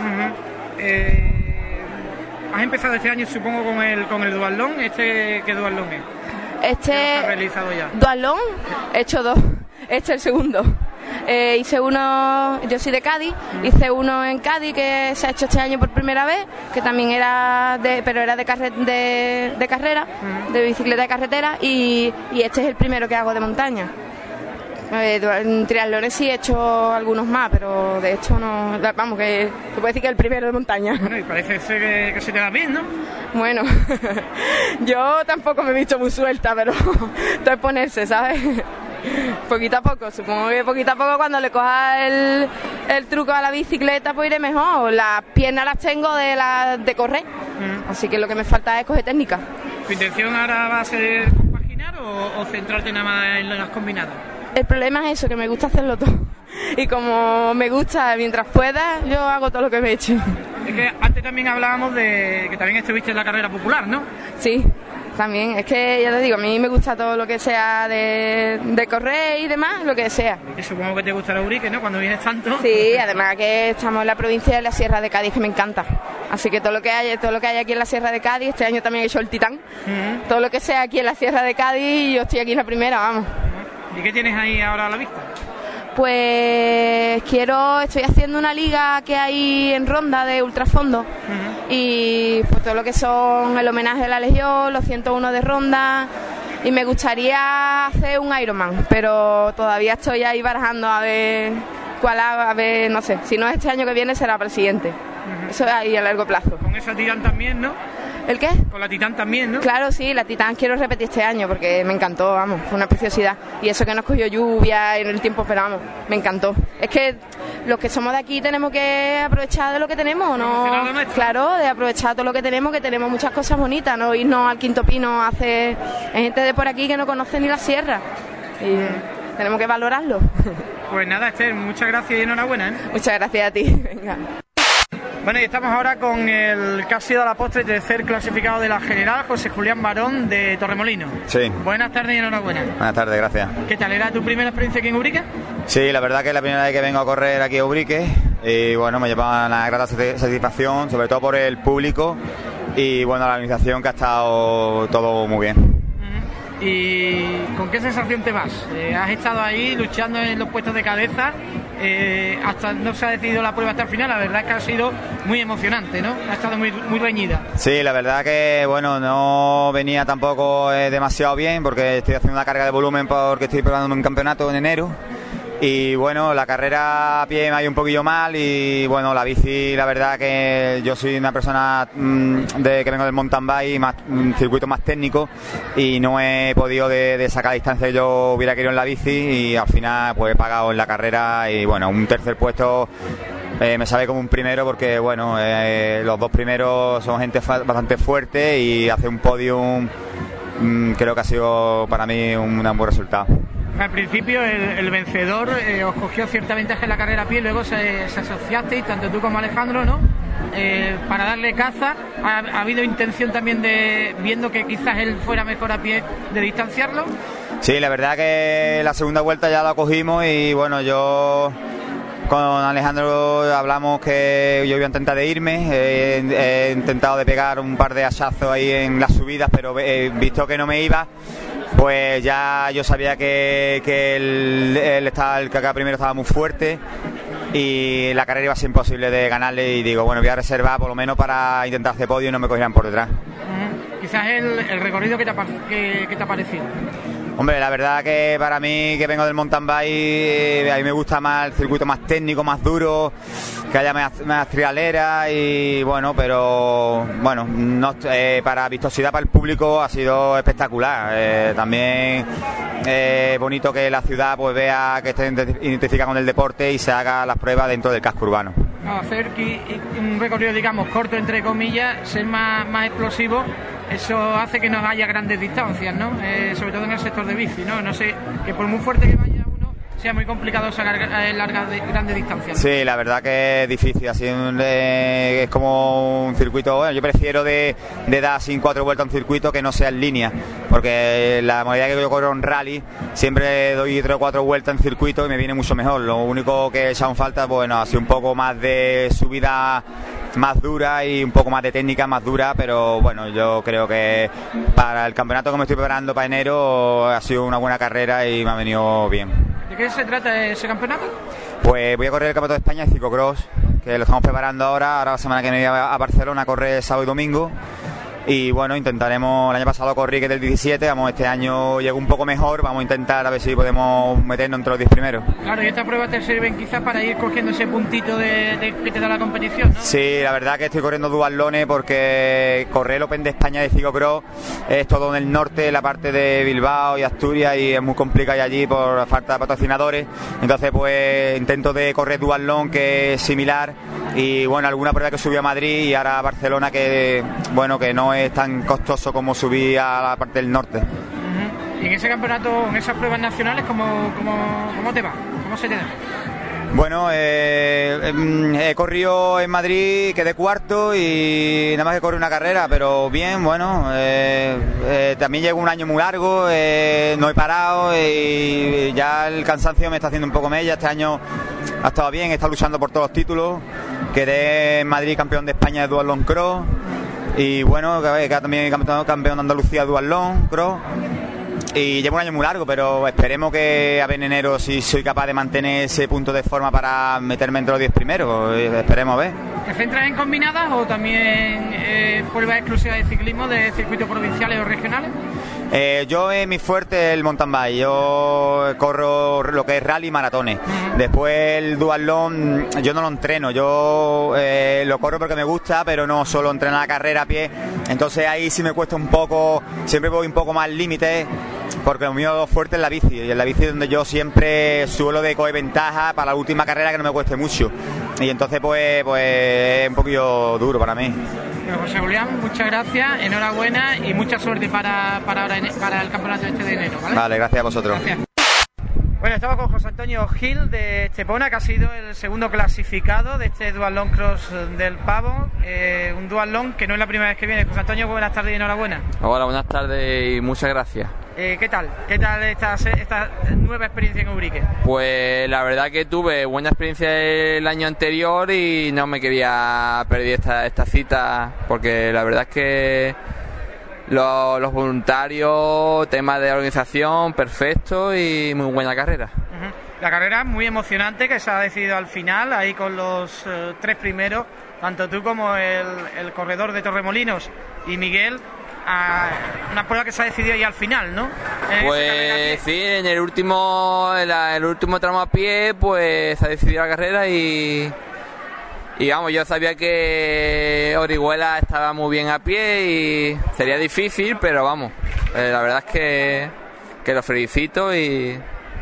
Has empezado este año, supongo, con el duatlón. ¿Qué duatlón es? Este has realizado ya. Duatlón he hecho 2, este es el segundo. Hice uno, yo soy de Cádiz, hice uno en Cádiz que se ha hecho este año por primera vez, que también era de carrera, de bicicleta de carretera, y este es el primero que hago de montaña. En triatlones sí he hecho algunos más, pero de hecho no, vamos, que se puede decir que es el primero de montaña. Bueno, y parece ser que se te da bien, ¿no? Bueno, yo tampoco me he visto muy suelta, pero todo es ponerse, ¿sabes? Poquito a poco, supongo que poquito a poco, cuando le coja el truco a la bicicleta, pues iré mejor. Las piernas las tengo de correr, así que lo que me falta es coger técnica. ¿Tu intención ahora va a ser compaginar o centrarte nada más en las combinadas? El problema es eso, que me gusta hacerlo todo. Y como me gusta, mientras pueda, yo hago todo lo que me eche. Es que antes también hablábamos de que también estuviste en la carrera popular, ¿no? Sí, también. Es que, ya te digo, a mí me gusta todo lo que sea de correr y demás, lo que sea. Y supongo que te gusta el Ubrique, ¿no? Cuando vienes tanto. Sí, además que estamos en la provincia de la Sierra de Cádiz, que me encanta. Así que todo lo que hay aquí en la Sierra de Cádiz, este año también he hecho el Titán. Todo lo que sea aquí en la Sierra de Cádiz, yo estoy aquí en la primera, vamos. ¿Y qué tienes ahí ahora a la vista? Pues estoy haciendo una liga que hay en Ronda de ultrafondo y pues todo lo que son el homenaje a la Legión, los 101 de Ronda, y me gustaría hacer un Ironman, pero todavía estoy ahí barajando a ver cuál hago, a ver, no sé, si no es este año que viene será para el siguiente. Eso es ahí a largo plazo. Con esa Titán también, ¿no? ¿El qué? Con la Titán también, ¿no? Claro, sí, la Titán quiero repetir este año porque me encantó, vamos, fue una preciosidad. Y eso que nos cogió lluvia en el tiempo, pero vamos, me encantó. Es que los que somos de aquí tenemos que aprovechar de lo que tenemos, ¿no? Claro, de aprovechar todo lo que tenemos muchas cosas bonitas, no irnos al Quinto Pino a hacer... Hay gente de por aquí que no conoce ni la sierra y tenemos que valorarlo. Pues nada, Esther, muchas gracias y enhorabuena, ¿eh? Muchas gracias a ti, venga. Bueno, y estamos ahora con el que ha sido a la postre tercer clasificado de la general, José Julián Barón, de Torremolinos. Sí. Buenas tardes y enhorabuena. Buenas tardes, gracias. ¿Qué tal? ¿Era tu primera experiencia aquí en Ubrique? Sí, la verdad que es la primera vez que vengo a correr aquí a Ubrique y bueno, me lleva una grata satisfacción, sobre todo por el público y bueno, la organización, que ha estado todo muy bien. ¿Y con qué sensación te vas? Has estado ahí luchando en los puestos de cabeza, hasta no se ha decidido la prueba hasta el final. La verdad es que ha sido muy emocionante, ¿no? Ha estado muy reñida. Sí, la verdad que bueno, no venía tampoco demasiado bien porque estoy haciendo una carga de volumen porque estoy preparando un campeonato en enero. Y bueno, la carrera a pie me ha ido un poquillo mal y bueno, la bici, la verdad que yo soy una persona que vengo del mountain bike, un circuito más técnico y no he podido de sacar la distancia que yo hubiera querido en la bici y al final pues he pagado en la carrera y bueno, un tercer puesto me sabe como un primero porque bueno, los dos primeros son gente bastante fuerte y hace un podium creo que ha sido para mí un buen resultado. Al principio el vencedor os cogió cierta ventaja en la carrera a pie, luego se asociasteis, tanto tú como Alejandro, ¿no? Para darle caza. ¿Ha habido intención también de, viendo que quizás él fuera mejor a pie, de distanciarlo? Sí, la verdad que la segunda vuelta ya la cogimos y bueno, yo con Alejandro hablamos que yo iba a intentar de irme, he intentado de pegar un par de hachazos ahí en las subidas, pero visto que no me iba, pues ya yo sabía que el que acá primero estaba muy fuerte y la carrera iba a ser imposible de ganarle y digo, bueno, voy a reservar por lo menos para intentar hacer podio y no me cogieran por detrás. Quizás el recorrido que te ha parecido. Hombre, la verdad que para mí, que vengo del mountain bike, a mí me gusta más el circuito más técnico, más duro, que haya más trialera y bueno, pero bueno, no, para vistosidad para el público ha sido espectacular. También es bonito que la ciudad pues vea que esté identificada con el deporte y se haga las pruebas dentro del casco urbano. Hacer un recorrido, digamos, corto entre comillas, ser más explosivo, eso hace que no haya grandes distancias, ¿no? Sobre todo en el sector de bici, ¿no? No sé, que por muy fuerte que vaya uno, sea muy complicado sacar grandes distancias, ¿no? Sí, la verdad que es difícil, así es como un circuito. Bueno, yo prefiero de dar sin 4 vueltas a un circuito que no sea en línea, porque la modalidad que yo corro en rally siempre doy 3 o 4 vueltas en circuito y me viene mucho mejor. Lo único que he echado en falta, bueno, ha sido un poco más de subida más dura y un poco más de técnica más dura, pero bueno, yo creo que para el campeonato que me estoy preparando para enero ha sido una buena carrera y me ha venido bien. ¿De qué se trata ese campeonato? Pues voy a correr el Campeonato de España de ciclocross, que lo estamos preparando ahora la semana que viene a Barcelona a correr sábado y domingo. Y bueno, intentaremos, el año pasado corrí que es del 17, vamos, este año llegó un poco mejor, vamos a intentar a ver si podemos meternos entre los 10 primeros. Claro, y estas pruebas te sirven quizás para ir cogiendo ese puntito que te da la competición, ¿no? Sí, la verdad que estoy corriendo duatlones porque correr el Open de España de ciclocross es todo en el norte, la parte de Bilbao y Asturias, y es muy complicado allí por falta de patrocinadores. Entonces pues intento de correr duatlón, que es similar, y bueno, alguna prueba que subí a Madrid y ahora a Barcelona, que bueno, que no es tan costoso como subir a la parte del norte. Y en ese campeonato, en esas pruebas nacionales, ¿cómo te va? ¿Cómo se te da? Bueno, he corrido en Madrid, quedé cuarto y nada más que corrí una carrera, pero bien, bueno, también llevo un año muy largo, no he parado y ya el cansancio me está haciendo un poco mella. Este año ha estado bien, he estado luchando por todos los títulos, quedé en Madrid campeón de España de Duatlón Cross y bueno, que también campeón de Andalucía de Duatlón Cross. Y llevo un año muy largo, pero esperemos que a ver en enero si soy capaz de mantener ese punto de forma para meterme entre los 10 primeros. Esperemos a ver. ¿Te centras en combinadas o también pruebas exclusivas de ciclismo de circuitos provinciales o regionales? Yo mi fuerte es el mountain bike. Yo corro lo que es rally y maratones. Después el duatlón yo no lo entreno. Yo lo corro porque me gusta, pero no solo entreno la carrera a pie. Entonces ahí sí me cuesta un poco, siempre voy un poco más al límite, porque lo mío fuerte es la bici. Y en la bici es donde yo siempre suelo de coger ventaja para la última carrera, que no me cueste mucho. Y entonces pues es un poquillo duro para mí. Bueno, José Julián, muchas gracias, enhorabuena y mucha suerte para el campeonato de enero, ¿vale? Vale, gracias a vosotros. Gracias. Bueno, estamos con José Antonio Gil de Estepona, que ha sido el segundo clasificado de este Duatlón Cross del Pavo, un duatlón que no es la primera vez que viene. José Antonio, buenas tardes y enhorabuena. Hola, buenas tardes y muchas gracias. ¿Qué tal esta nueva experiencia en Ubrique? Pues la verdad que tuve buena experiencia el año anterior y no me quería perder esta cita, porque la verdad es que los voluntarios, temas de organización, perfecto y muy buena carrera. La carrera muy emocionante, que se ha decidido al final, ahí con los 3 primeros, tanto tú como el corredor de Torremolinos y Miguel. Una prueba que se ha decidido ahí al final, ¿no? Pues sí, en el último tramo a pie, pues se ha decidido la carrera y vamos, yo sabía que Orihuela estaba muy bien a pie y sería difícil, pero vamos, la verdad es que lo felicito y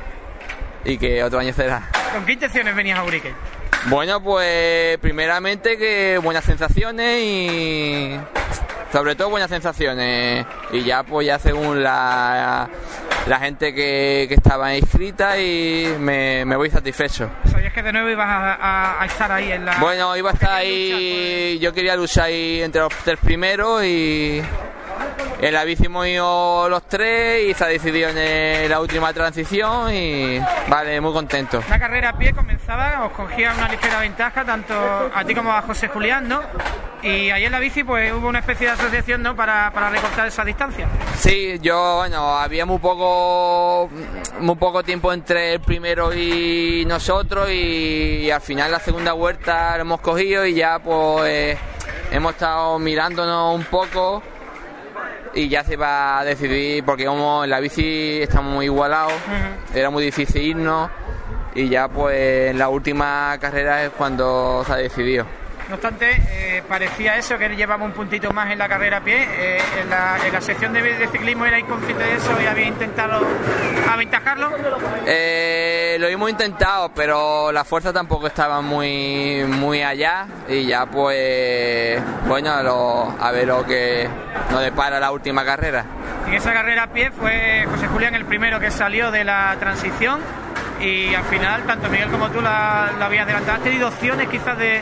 que otro año será. ¿Con qué intenciones venías a Ubrique? Bueno, pues primeramente que buenas sensaciones y sobre todo buenas sensaciones, y ya pues ya según la gente que estaba inscrita, y me voy satisfecho. ¿Sabías que de nuevo ibas a estar ahí en la...? Bueno, iba a estar ahí, yo quería luchar ahí entre los 3 primeros, y en la bici hemos ido los 3 y se ha decidido en la última transición y vale, muy contento. La carrera a pie comenzaba, os cogía una ligera ventaja tanto a ti como a José Julián, ¿no? Y ahí en la bici pues hubo una especie de asociación, ¿no? Para recortar esa distancia. Sí, había muy poco tiempo entre el primero y nosotros, y al final la segunda vuelta lo hemos cogido y ya pues hemos estado mirándonos un poco y ya se va a decidir, porque como en la bici estamos muy igualados, era muy difícil irnos, y ya pues en la última carrera es cuando se ha decidido. No obstante, parecía eso, que llevaba un puntito más en la carrera a pie. En la sección de ciclismo erais conscientes de eso y había intentado aventajarlo. Lo hemos intentado, pero la fuerza tampoco estaba muy allá, y ya pues bueno, a ver lo que nos depara la última carrera. En esa carrera a pie fue José Julián el primero que salió de la transición, y al final tanto Miguel como tú la habías adelantado. ¿Has tenido opciones quizás de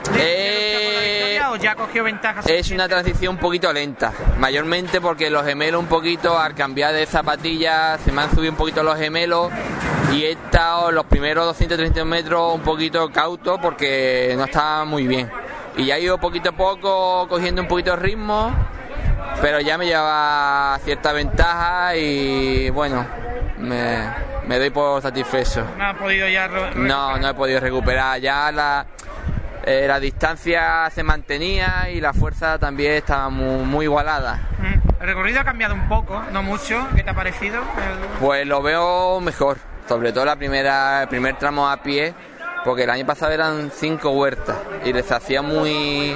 o ya cogió ventajas? Es una transición un poquito lenta, mayormente porque los gemelos un poquito, al cambiar de zapatillas se me han subido un poquito los gemelos, y he estado los primeros 230 metros un poquito cauto porque no estaba muy bien, y ya he ido poquito a poco cogiendo un poquito de ritmo, pero ya me lleva cierta ventaja y bueno, me doy por satisfecho. ¿No has podido ya no he podido recuperar ya la distancia se mantenía y la fuerza también estaba muy igualada. El recorrido ha cambiado un poco, no mucho. ¿Qué te ha parecido? Pues lo veo mejor, sobre todo el primer tramo a pie, porque el año pasado eran 5 huertas y les hacía muy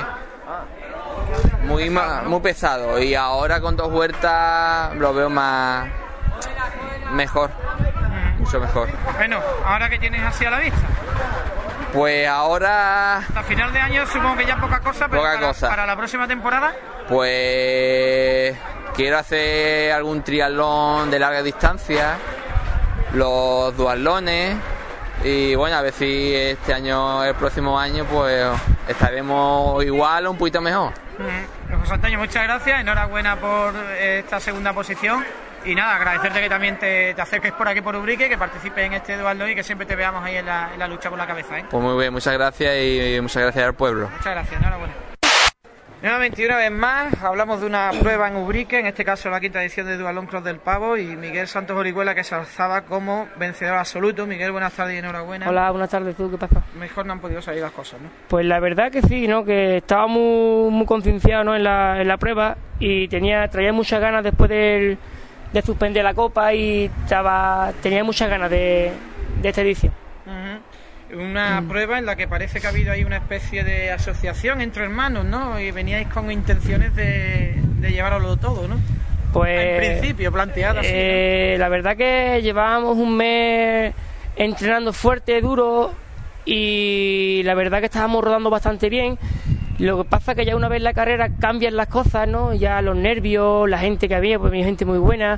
pesado, y ahora con 2 huertas lo veo mejor, mucho mejor. Bueno, ¿ahora qué tienes así a la vista? Pues ahora... Hasta final de año supongo que ya poca cosa, pero para la próxima temporada... Pues quiero hacer algún triatlón de larga distancia, los duatlones, y bueno, a ver si este año, el próximo año, pues estaremos igual o un poquito mejor. José Antonio, muchas gracias, enhorabuena por esta segunda posición. Y nada, agradecerte que también te acerques por aquí por Ubrique, que participes en este duatlón y que siempre te veamos ahí en la lucha por la cabeza, ¿eh? Pues muy bien, muchas gracias y muchas gracias al pueblo. Muchas gracias, enhorabuena. Nuevamente, una vez más, hablamos de una prueba en Ubrique, en este caso la quinta edición de Duatlón Cross del Pavo, y Miguel Santos Orihuela, que se alzaba como vencedor absoluto. Miguel, buenas tardes y enhorabuena. Hola, buenas tardes, ¿tú qué pasa? Mejor no han podido salir las cosas, ¿no? Pues la verdad que sí, ¿no? Que estaba muy concienciado, ¿no? en la prueba, y traía muchas ganas después de suspender la copa, y tenía muchas ganas de esta edición. Una prueba en la que parece que ha habido ahí una especie de asociación entre hermanos, ¿no? Y veníais con intenciones de llevarlo todo, ¿no? Pues en principio planteada así, ¿no? La verdad que llevábamos un mes entrenando fuerte, duro, y la verdad que estábamos rodando bastante bien. Lo que pasa es que ya una vez en la carrera cambian las cosas, ¿no? Ya los nervios, la gente que había, pues había gente muy buena,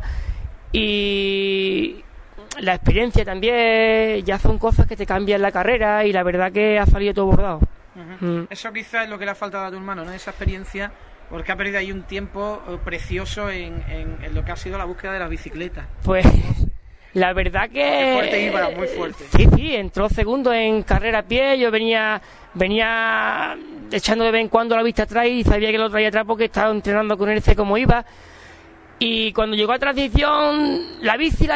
y la experiencia también, ya son cosas que te cambian la carrera, y la verdad que ha salido todo bordado. Eso quizás es lo que le ha faltado a tu hermano, ¿no? Esa experiencia, porque ha perdido ahí un tiempo precioso en lo que ha sido la búsqueda de la bicicleta. Pues la verdad que... Qué fuerte iba, muy fuerte. Sí, entró segundo en carrera a pie. Yo venía echando de vez en cuando la vista atrás y sabía que lo traía atrás porque estaba entrenando con él, sé cómo iba. Y cuando llegó a transición, la bici,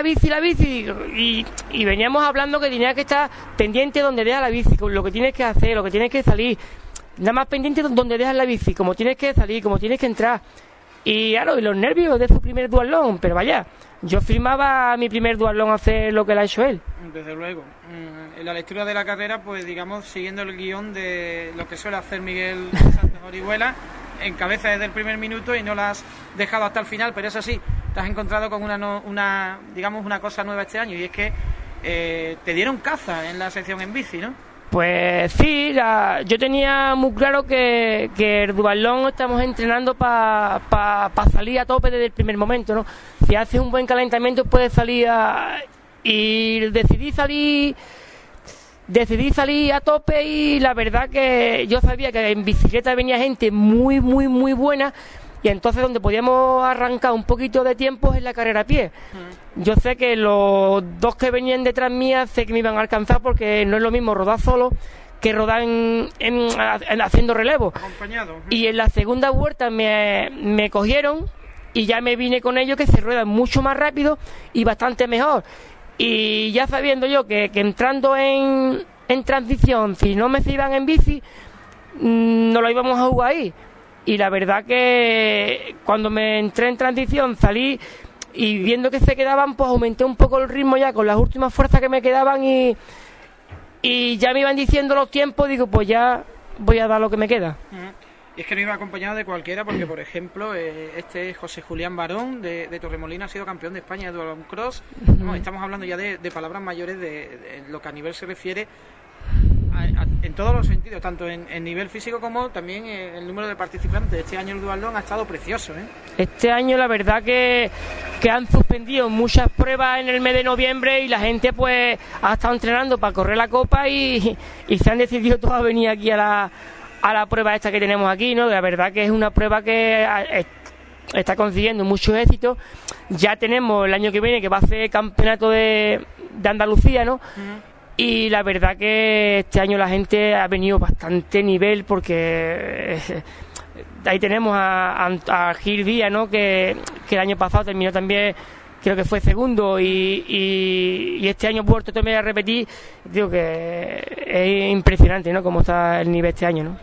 y veníamos hablando que tenía que estar pendiente donde deja la bici, lo que tienes que hacer, lo que tienes que salir, nada más pendiente donde dejas la bici, como tienes que salir, como tienes que entrar. Y claro, y los nervios de su primer duatlón, pero vaya, yo firmaba mi primer duatlón a hacer lo que le ha hecho él. Desde luego. En la lectura de la carrera, pues digamos, siguiendo el guión de lo que suele hacer Miguel Santos Orihuela, encabeza desde el primer minuto y no la has dejado hasta el final, pero eso sí, te has encontrado con una cosa nueva este año, y es que te dieron caza en la sección en bici, ¿no? Pues sí, yo tenía muy claro que el duatlón estamos entrenando para salir a tope desde el primer momento, ¿no? Si haces un buen calentamiento puedes salir y decidí salir a tope, y la verdad que yo sabía que en bicicleta venía gente muy buena, y entonces donde podíamos arrancar un poquito de tiempo es en la carrera a pie. Yo sé que los dos que venían detrás mía sé que me iban a alcanzar, porque no es lo mismo rodar solo que rodar haciendo relevo. Acompañado. Y en la segunda vuelta me cogieron y ya me vine con ellos, que se ruedan mucho más rápido y bastante mejor. Y ya sabiendo yo que entrando en transición, si no me se iban en bici, no lo íbamos a jugar ahí. Y la verdad que cuando me entré en transición salí, y viendo que se quedaban, pues aumenté un poco el ritmo ya con las últimas fuerzas que me quedaban, y ya me iban diciendo los tiempos, digo, pues ya voy a dar lo que me queda. Y es que no iba acompañado de cualquiera, porque por ejemplo este José Julián Barón de Torremolino ha sido campeón de España de Duatlón Cross. No, estamos hablando ya de palabras mayores de lo que a nivel se refiere en todos los sentidos, tanto en nivel físico como también el número de participantes. Este año el duatlón ha estado precioso, ¿eh? Este año la verdad que han suspendido muchas pruebas en el mes de noviembre, y la gente pues ha estado entrenando para correr la copa, y se han decidido todos a venir aquí a la prueba esta que tenemos aquí, ¿no? La verdad que es una prueba que está consiguiendo muchos éxitos. Ya tenemos el año que viene, que va a ser campeonato de Andalucía, ¿no? Y la verdad que este año la gente ha venido bastante nivel, porque ahí tenemos a Gil Díaz, ¿no? Que el año pasado terminó también, creo que fue segundo, y este año vuelto también a repetir. Digo que es impresionante, ¿no? Cómo está el nivel este año, ¿no?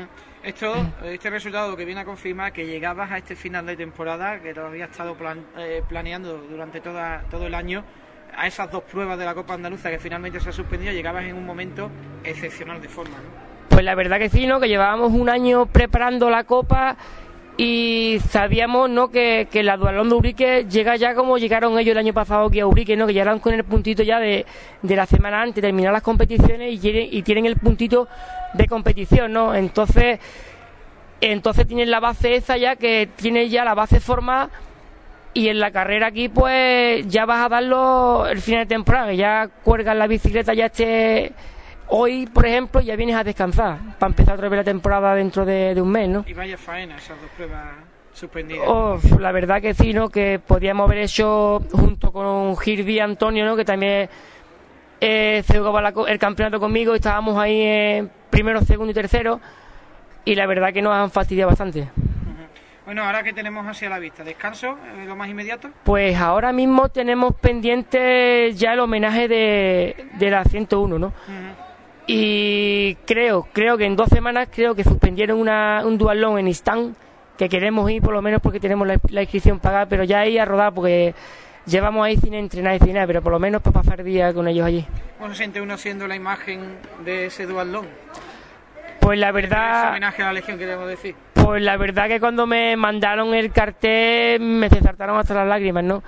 Este resultado que viene a confirmar que llegabas a este final de temporada, que lo habías estado planeando durante todo el año, a esas dos pruebas de la Copa Andaluza que finalmente se ha suspendido, llegabas en un momento excepcional de forma, ¿no? Pues la verdad que sí, ¿no? Que llevábamos un año preparando la Copa, y sabíamos, ¿no? que la Duatlón de Ubrique llega ya como llegaron ellos el año pasado aquí a Ubrique, ¿no? Que llegaron con el puntito ya de la semana antes de terminar las competiciones, y tienen el puntito de competición, ¿no? Entonces tienen la base esa ya, que tiene ya la base formada, Y en la carrera aquí, pues ya vas a darlo el fin de temporada, que ya cuelgas la bicicleta, ya hoy, por ejemplo, ya vienes a descansar para empezar otra vez la temporada dentro de un mes, ¿no? Y vaya faena esas dos pruebas suspendidas. La verdad que sí, ¿no? Que podíamos haber hecho junto con Girby y Antonio, ¿no? Que también se jugaba el campeonato conmigo, y estábamos ahí en primero, segundo y tercero, y la verdad que nos han fastidiado bastante. Bueno, ahora que tenemos hacia la vista, ¿descanso lo más inmediato? Pues ahora mismo tenemos pendiente ya el homenaje de la 101, ¿no? Y creo que en 2 semanas que suspendieron un duatlón en Istán, que queremos ir por lo menos porque tenemos la inscripción pagada, pero ya ahí a rodar porque llevamos ahí sin entrenar y sin nada, pero por lo menos para pasar días con ellos allí. ¿Cómo se siente uno siendo la imagen de ese duatlón? Pues la verdad... Ese homenaje a la Legión, queremos decir. Pues la verdad que cuando me mandaron el cartel me se saltaron hasta las lágrimas, ¿no?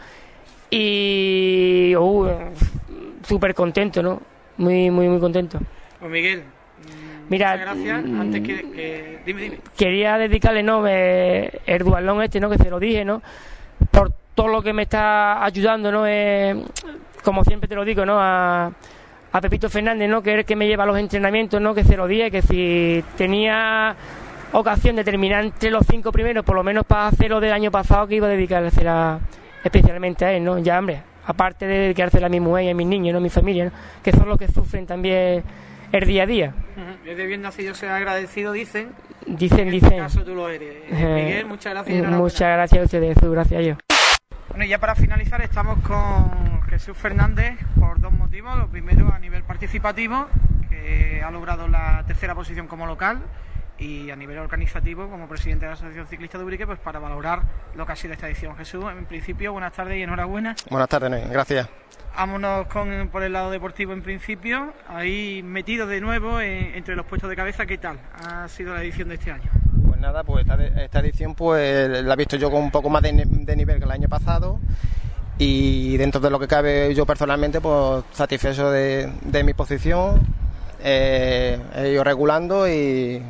Y... súper contento, ¿no? Muy, muy, muy contento. Pues Miguel, mira, muchas gracias. Antes que dime. Quería dedicarle, ¿no? El duatlón ¿no? Que se lo dije, ¿no? Por todo lo que me está ayudando, ¿no? Como siempre te lo digo, ¿no? A Pepito Fernández, ¿no? Que es el que me lleva a los entrenamientos, ¿no? Que se lo dije, que si tenía ocasión de terminar entre los 5 primeros, por lo menos para hacerlo del año pasado, que iba a dedicarse especialmente a él, ¿no? Ya, hombre, aparte de dedicarse a mi mujer y a mis niños, ¿no? A mi familia, ¿no? Que son los que sufren también el día a día. Es de bien nacido ser agradecido, dicen. Dicen. En este caso tú lo eres. Miguel, muchas gracias. Muchas gracias a ustedes, gracias a ellos. Bueno, y ya para finalizar estamos con Jesús Fernández por 2 motivos. Lo primero, a nivel participativo, que ha logrado la 3ª posición como local, y a nivel organizativo, como presidente de la Asociación Ciclista de Ubrique, pues para valorar lo que ha sido esta edición. Jesús, en principio, buenas tardes y enhorabuena. Buenas tardes, gracias. Vámonos por el lado deportivo en principio, ahí metido de nuevo entre los puestos de cabeza. ¿Qué tal ha sido la edición de este año? Pues nada, pues esta edición pues la he visto yo con un poco más de nivel que el año pasado, y dentro de lo que cabe yo personalmente pues satisfecho de mi posición. He ido regulando y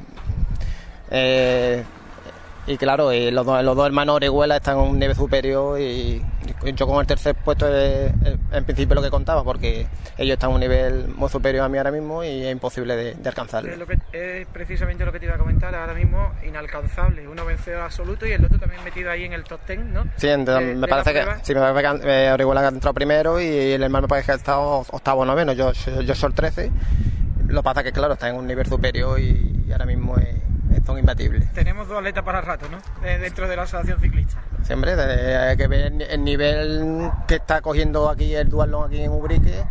claro, los dos hermanos Orejuela están a un nivel superior, y yo con el 3er puesto en principio lo que contaba, porque ellos están a un nivel muy superior a mí ahora mismo y es imposible de alcanzarlo. Es precisamente lo que te iba a comentar ahora mismo, inalcanzable, uno vencedor absoluto y el otro también metido ahí en el top 10, ¿no? Sí, me parece que Orejuela ha entrado primero y el hermano me parece que ha estado 8º o 9º, yo soy el 13. Lo que pasa es que claro, está en un nivel superior y ahora mismo son imbatibles. Tenemos 2 atletas para rato, ¿no? Dentro de la asociación ciclista. Siempre hay que ver el nivel que está cogiendo aquí el duatlón aquí en Ubrique.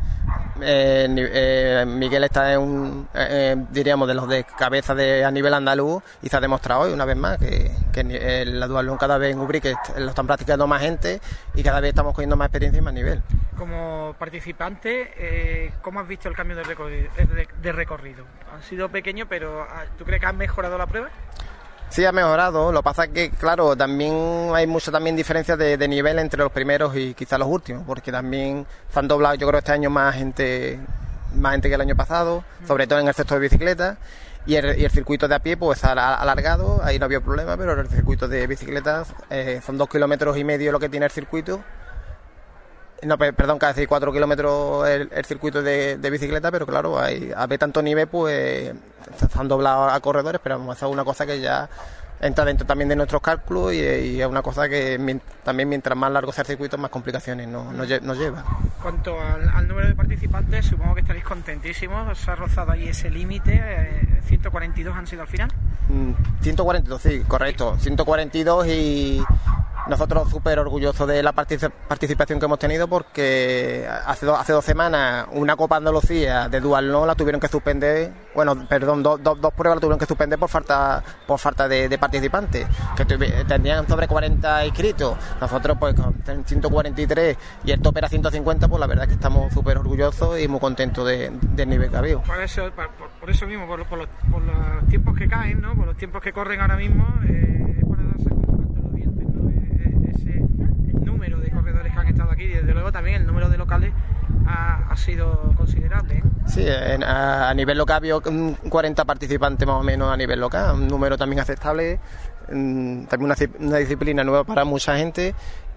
Miguel está diríamos de los de cabeza a nivel andaluz, y se ha demostrado hoy una vez más que el duatlón cada vez en Ubrique lo están practicando más gente y cada vez estamos cogiendo más experiencia y más nivel. Como participante, ¿cómo has visto el cambio de recorrido? Ha sido pequeño, pero ¿tú crees que has mejorado la prueba? Sí, ha mejorado. Lo que pasa es que, claro, también hay mucha diferencia de nivel entre los primeros y quizás los últimos, porque también se han doblado, yo creo, este año más gente que el año pasado, sobre todo en el sector de bicicleta, y el circuito de a pie pues ha alargado, ahí no había problema, pero el circuito de bicicletas son 2,5 kilómetros lo que tiene el circuito. No, perdón, casi 4 kilómetros el circuito de bicicleta, pero claro, a ver tanto nivel, pues se han doblado a corredores, pero vamos a hacer una cosa que ya entra dentro también de nuestros cálculos, y es una cosa que también mientras más largo sea el circuito, más complicaciones nos lleva. Cuanto al número de participantes, supongo que estaréis contentísimos, os ha rozado ahí ese límite, 142 han sido al final. 142, sí, correcto, 142, y nosotros súper orgullosos de la participación que hemos tenido, porque hace 2 semanas una Copa Andalucía de duatlón la tuvieron que suspender, dos pruebas la tuvieron que suspender por falta de participantes, que tenían sobre 40 inscritos. Nosotros pues con 143 y el tope era 150, pues la verdad es que estamos súper orgullosos y muy contentos del nivel que ha habido. Por eso mismo, por los tiempos que caen, ¿no? Por los tiempos que corren ahora mismo, para darse como los dientes, ¿no? El número de corredores que han estado aquí, y desde luego también el número de locales ha sido considerable, ¿eh? Sí, a nivel local había 40 participantes más o menos a nivel local, un número también aceptable, también una disciplina nueva para mucha gente,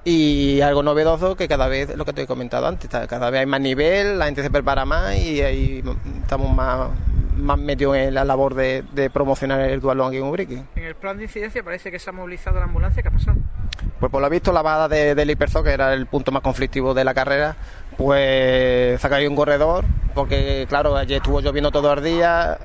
y algo novedoso que cada vez, lo que te he comentado antes, cada vez hay más nivel, la gente se prepara más y ahí estamos más metidos en la labor de promocionar el duatlón aquí en Ubrique. En el plan de incidencia parece que se ha movilizado la ambulancia, ¿qué ha pasado? Pues por lo visto la bajada del Hiperzo, que era el punto más conflictivo de la carrera, pues se ha caído un corredor, porque claro, ayer estuvo lloviendo todo el día,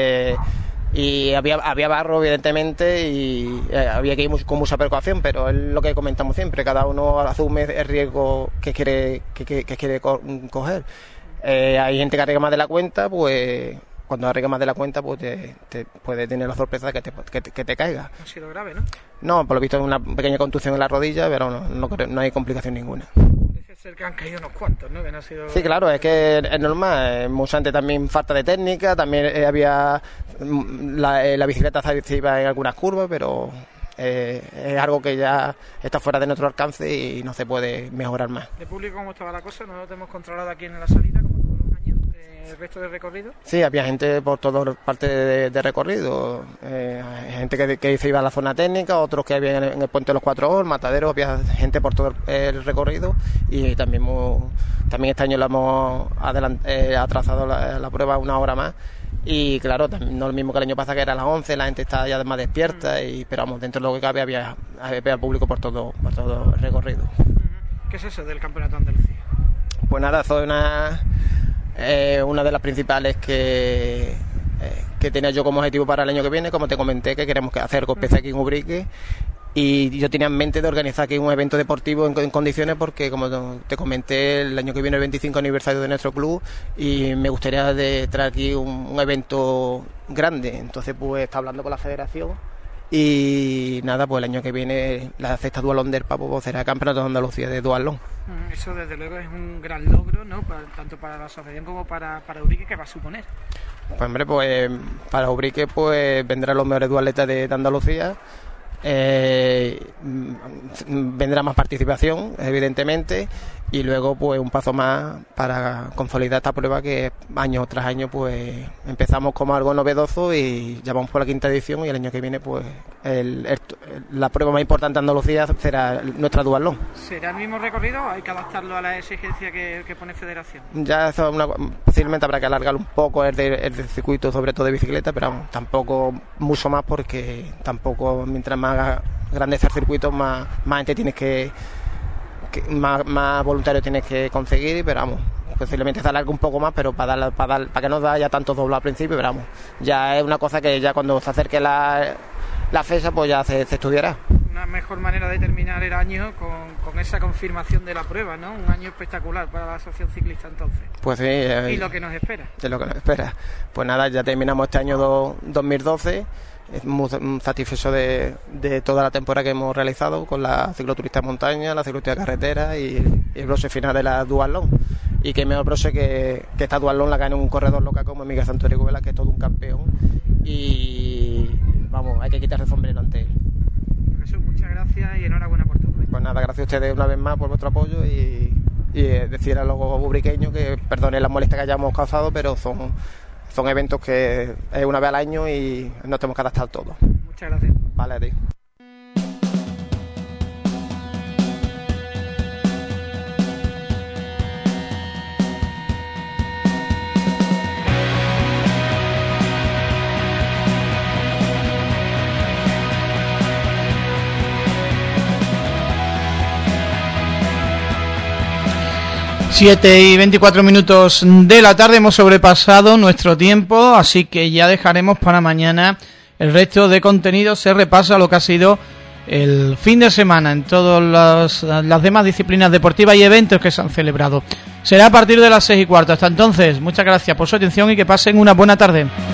y había barro evidentemente y había que ir con mucha precaución, pero es lo que comentamos siempre, cada uno asume el riesgo que quiere coger. Hay gente que arriesga más de la cuenta, pues cuando arriesga más de la cuenta pues te puede tener la sorpresa de que te caiga. ¿No ha sido grave, no? No, por lo visto es una pequeña contusión en la rodilla, pero no hay complicación ninguna. Parece ser que han caído unos cuantos, ¿no? Que no ha sido... Sí, claro, es que es normal. Mucha gente también falta de técnica, también había la bicicleta se iba en algunas curvas, pero es algo que ya está fuera de nuestro alcance y no se puede mejorar más. ¿De público cómo estaba la cosa? ¿No lo tenemos controlado aquí en la salida, como todos los años, el resto del recorrido? Sí, había gente por todas partes de recorrido, gente que se iba a la zona técnica, otros que había en el Puente de los Cuatro Ors, Mataderos, había gente por todo el recorrido y también este año lo hemos atrasado la prueba una hora más. Y claro, no lo mismo que el año pasado, que era a las 11, la gente está ya más despierta, pero vamos, dentro de lo que cabe había público por todo el recorrido. ¿Qué es eso del Campeonato de Andalucía? Pues nada, eso es una de las principales que tenía yo como objetivo para el año que viene, como te comenté, que queremos hacer algo especial aquí en Ubrique. Y yo tenía en mente de organizar aquí un evento deportivo en condiciones porque, como te comenté, el año que viene es el 25 aniversario de nuestro club y me gustaría traer aquí un evento grande. Entonces, pues, está hablando con la federación y nada, pues el año que viene la sexta duatlón del Papo será el Campeonato de Andalucía de duatlón. Eso, desde luego, es un gran logro, ¿no? Tanto para la asociación como para Ubrique, ¿qué va a suponer? Pues, hombre, pues para Ubrique pues vendrán los mejores duatletas de Andalucía. Vendrá más participación evidentemente y luego pues un paso más para consolidar esta prueba que año tras año pues empezamos como algo novedoso y ya vamos por la quinta edición y el año que viene pues la prueba más importante de Andalucía será nuestra duatlón. ¿Será el mismo recorrido o hay que adaptarlo a la exigencia que pone Federación? Ya eso posiblemente habrá que alargar un poco el circuito, sobre todo de bicicleta, pero vamos, tampoco mucho más porque tampoco mientras más grande es el circuito más gente tienes que más voluntarios tienes que conseguir, pero vamos, posiblemente se alargue un poco más, pero para que no da ya tanto doblado al principio, pero vamos, ya es una cosa que ya cuando se acerque la fecha pues ya se estudiará. Una mejor manera de terminar el año con esa confirmación de la prueba, ¿no? Un año espectacular para la Asociación Ciclista entonces. Pues sí. ¿Y lo que nos espera? Es lo que nos espera. Pues nada, ya terminamos este año 2012. Muy satisfecho de toda la temporada que hemos realizado con la cicloturista de montaña, la cicloturista de carretera y el broche final de la duatlón. Y que mejor broche que esta duatlón la gane un corredor local como Miguel Santorio Cubela, que es todo un campeón. Y vamos, hay que quitarse el sombrero ante él. Jesús, muchas gracias y enhorabuena por todo. Pues nada, gracias a ustedes una vez más por vuestro apoyo y decir a los ubriqueños que perdonen las molestias que hayamos causado, pero son eventos que es una vez al año y nos tenemos que adaptar todos. Muchas gracias. Vale, a ti. Siete y 24 minutos de la tarde, hemos sobrepasado nuestro tiempo, así que ya dejaremos para mañana el resto de contenido. Se repasa lo que ha sido el fin de semana en todas las demás disciplinas deportivas y eventos que se han celebrado. Será a partir de las 6:15. Hasta entonces, muchas gracias por su atención y que pasen una buena tarde.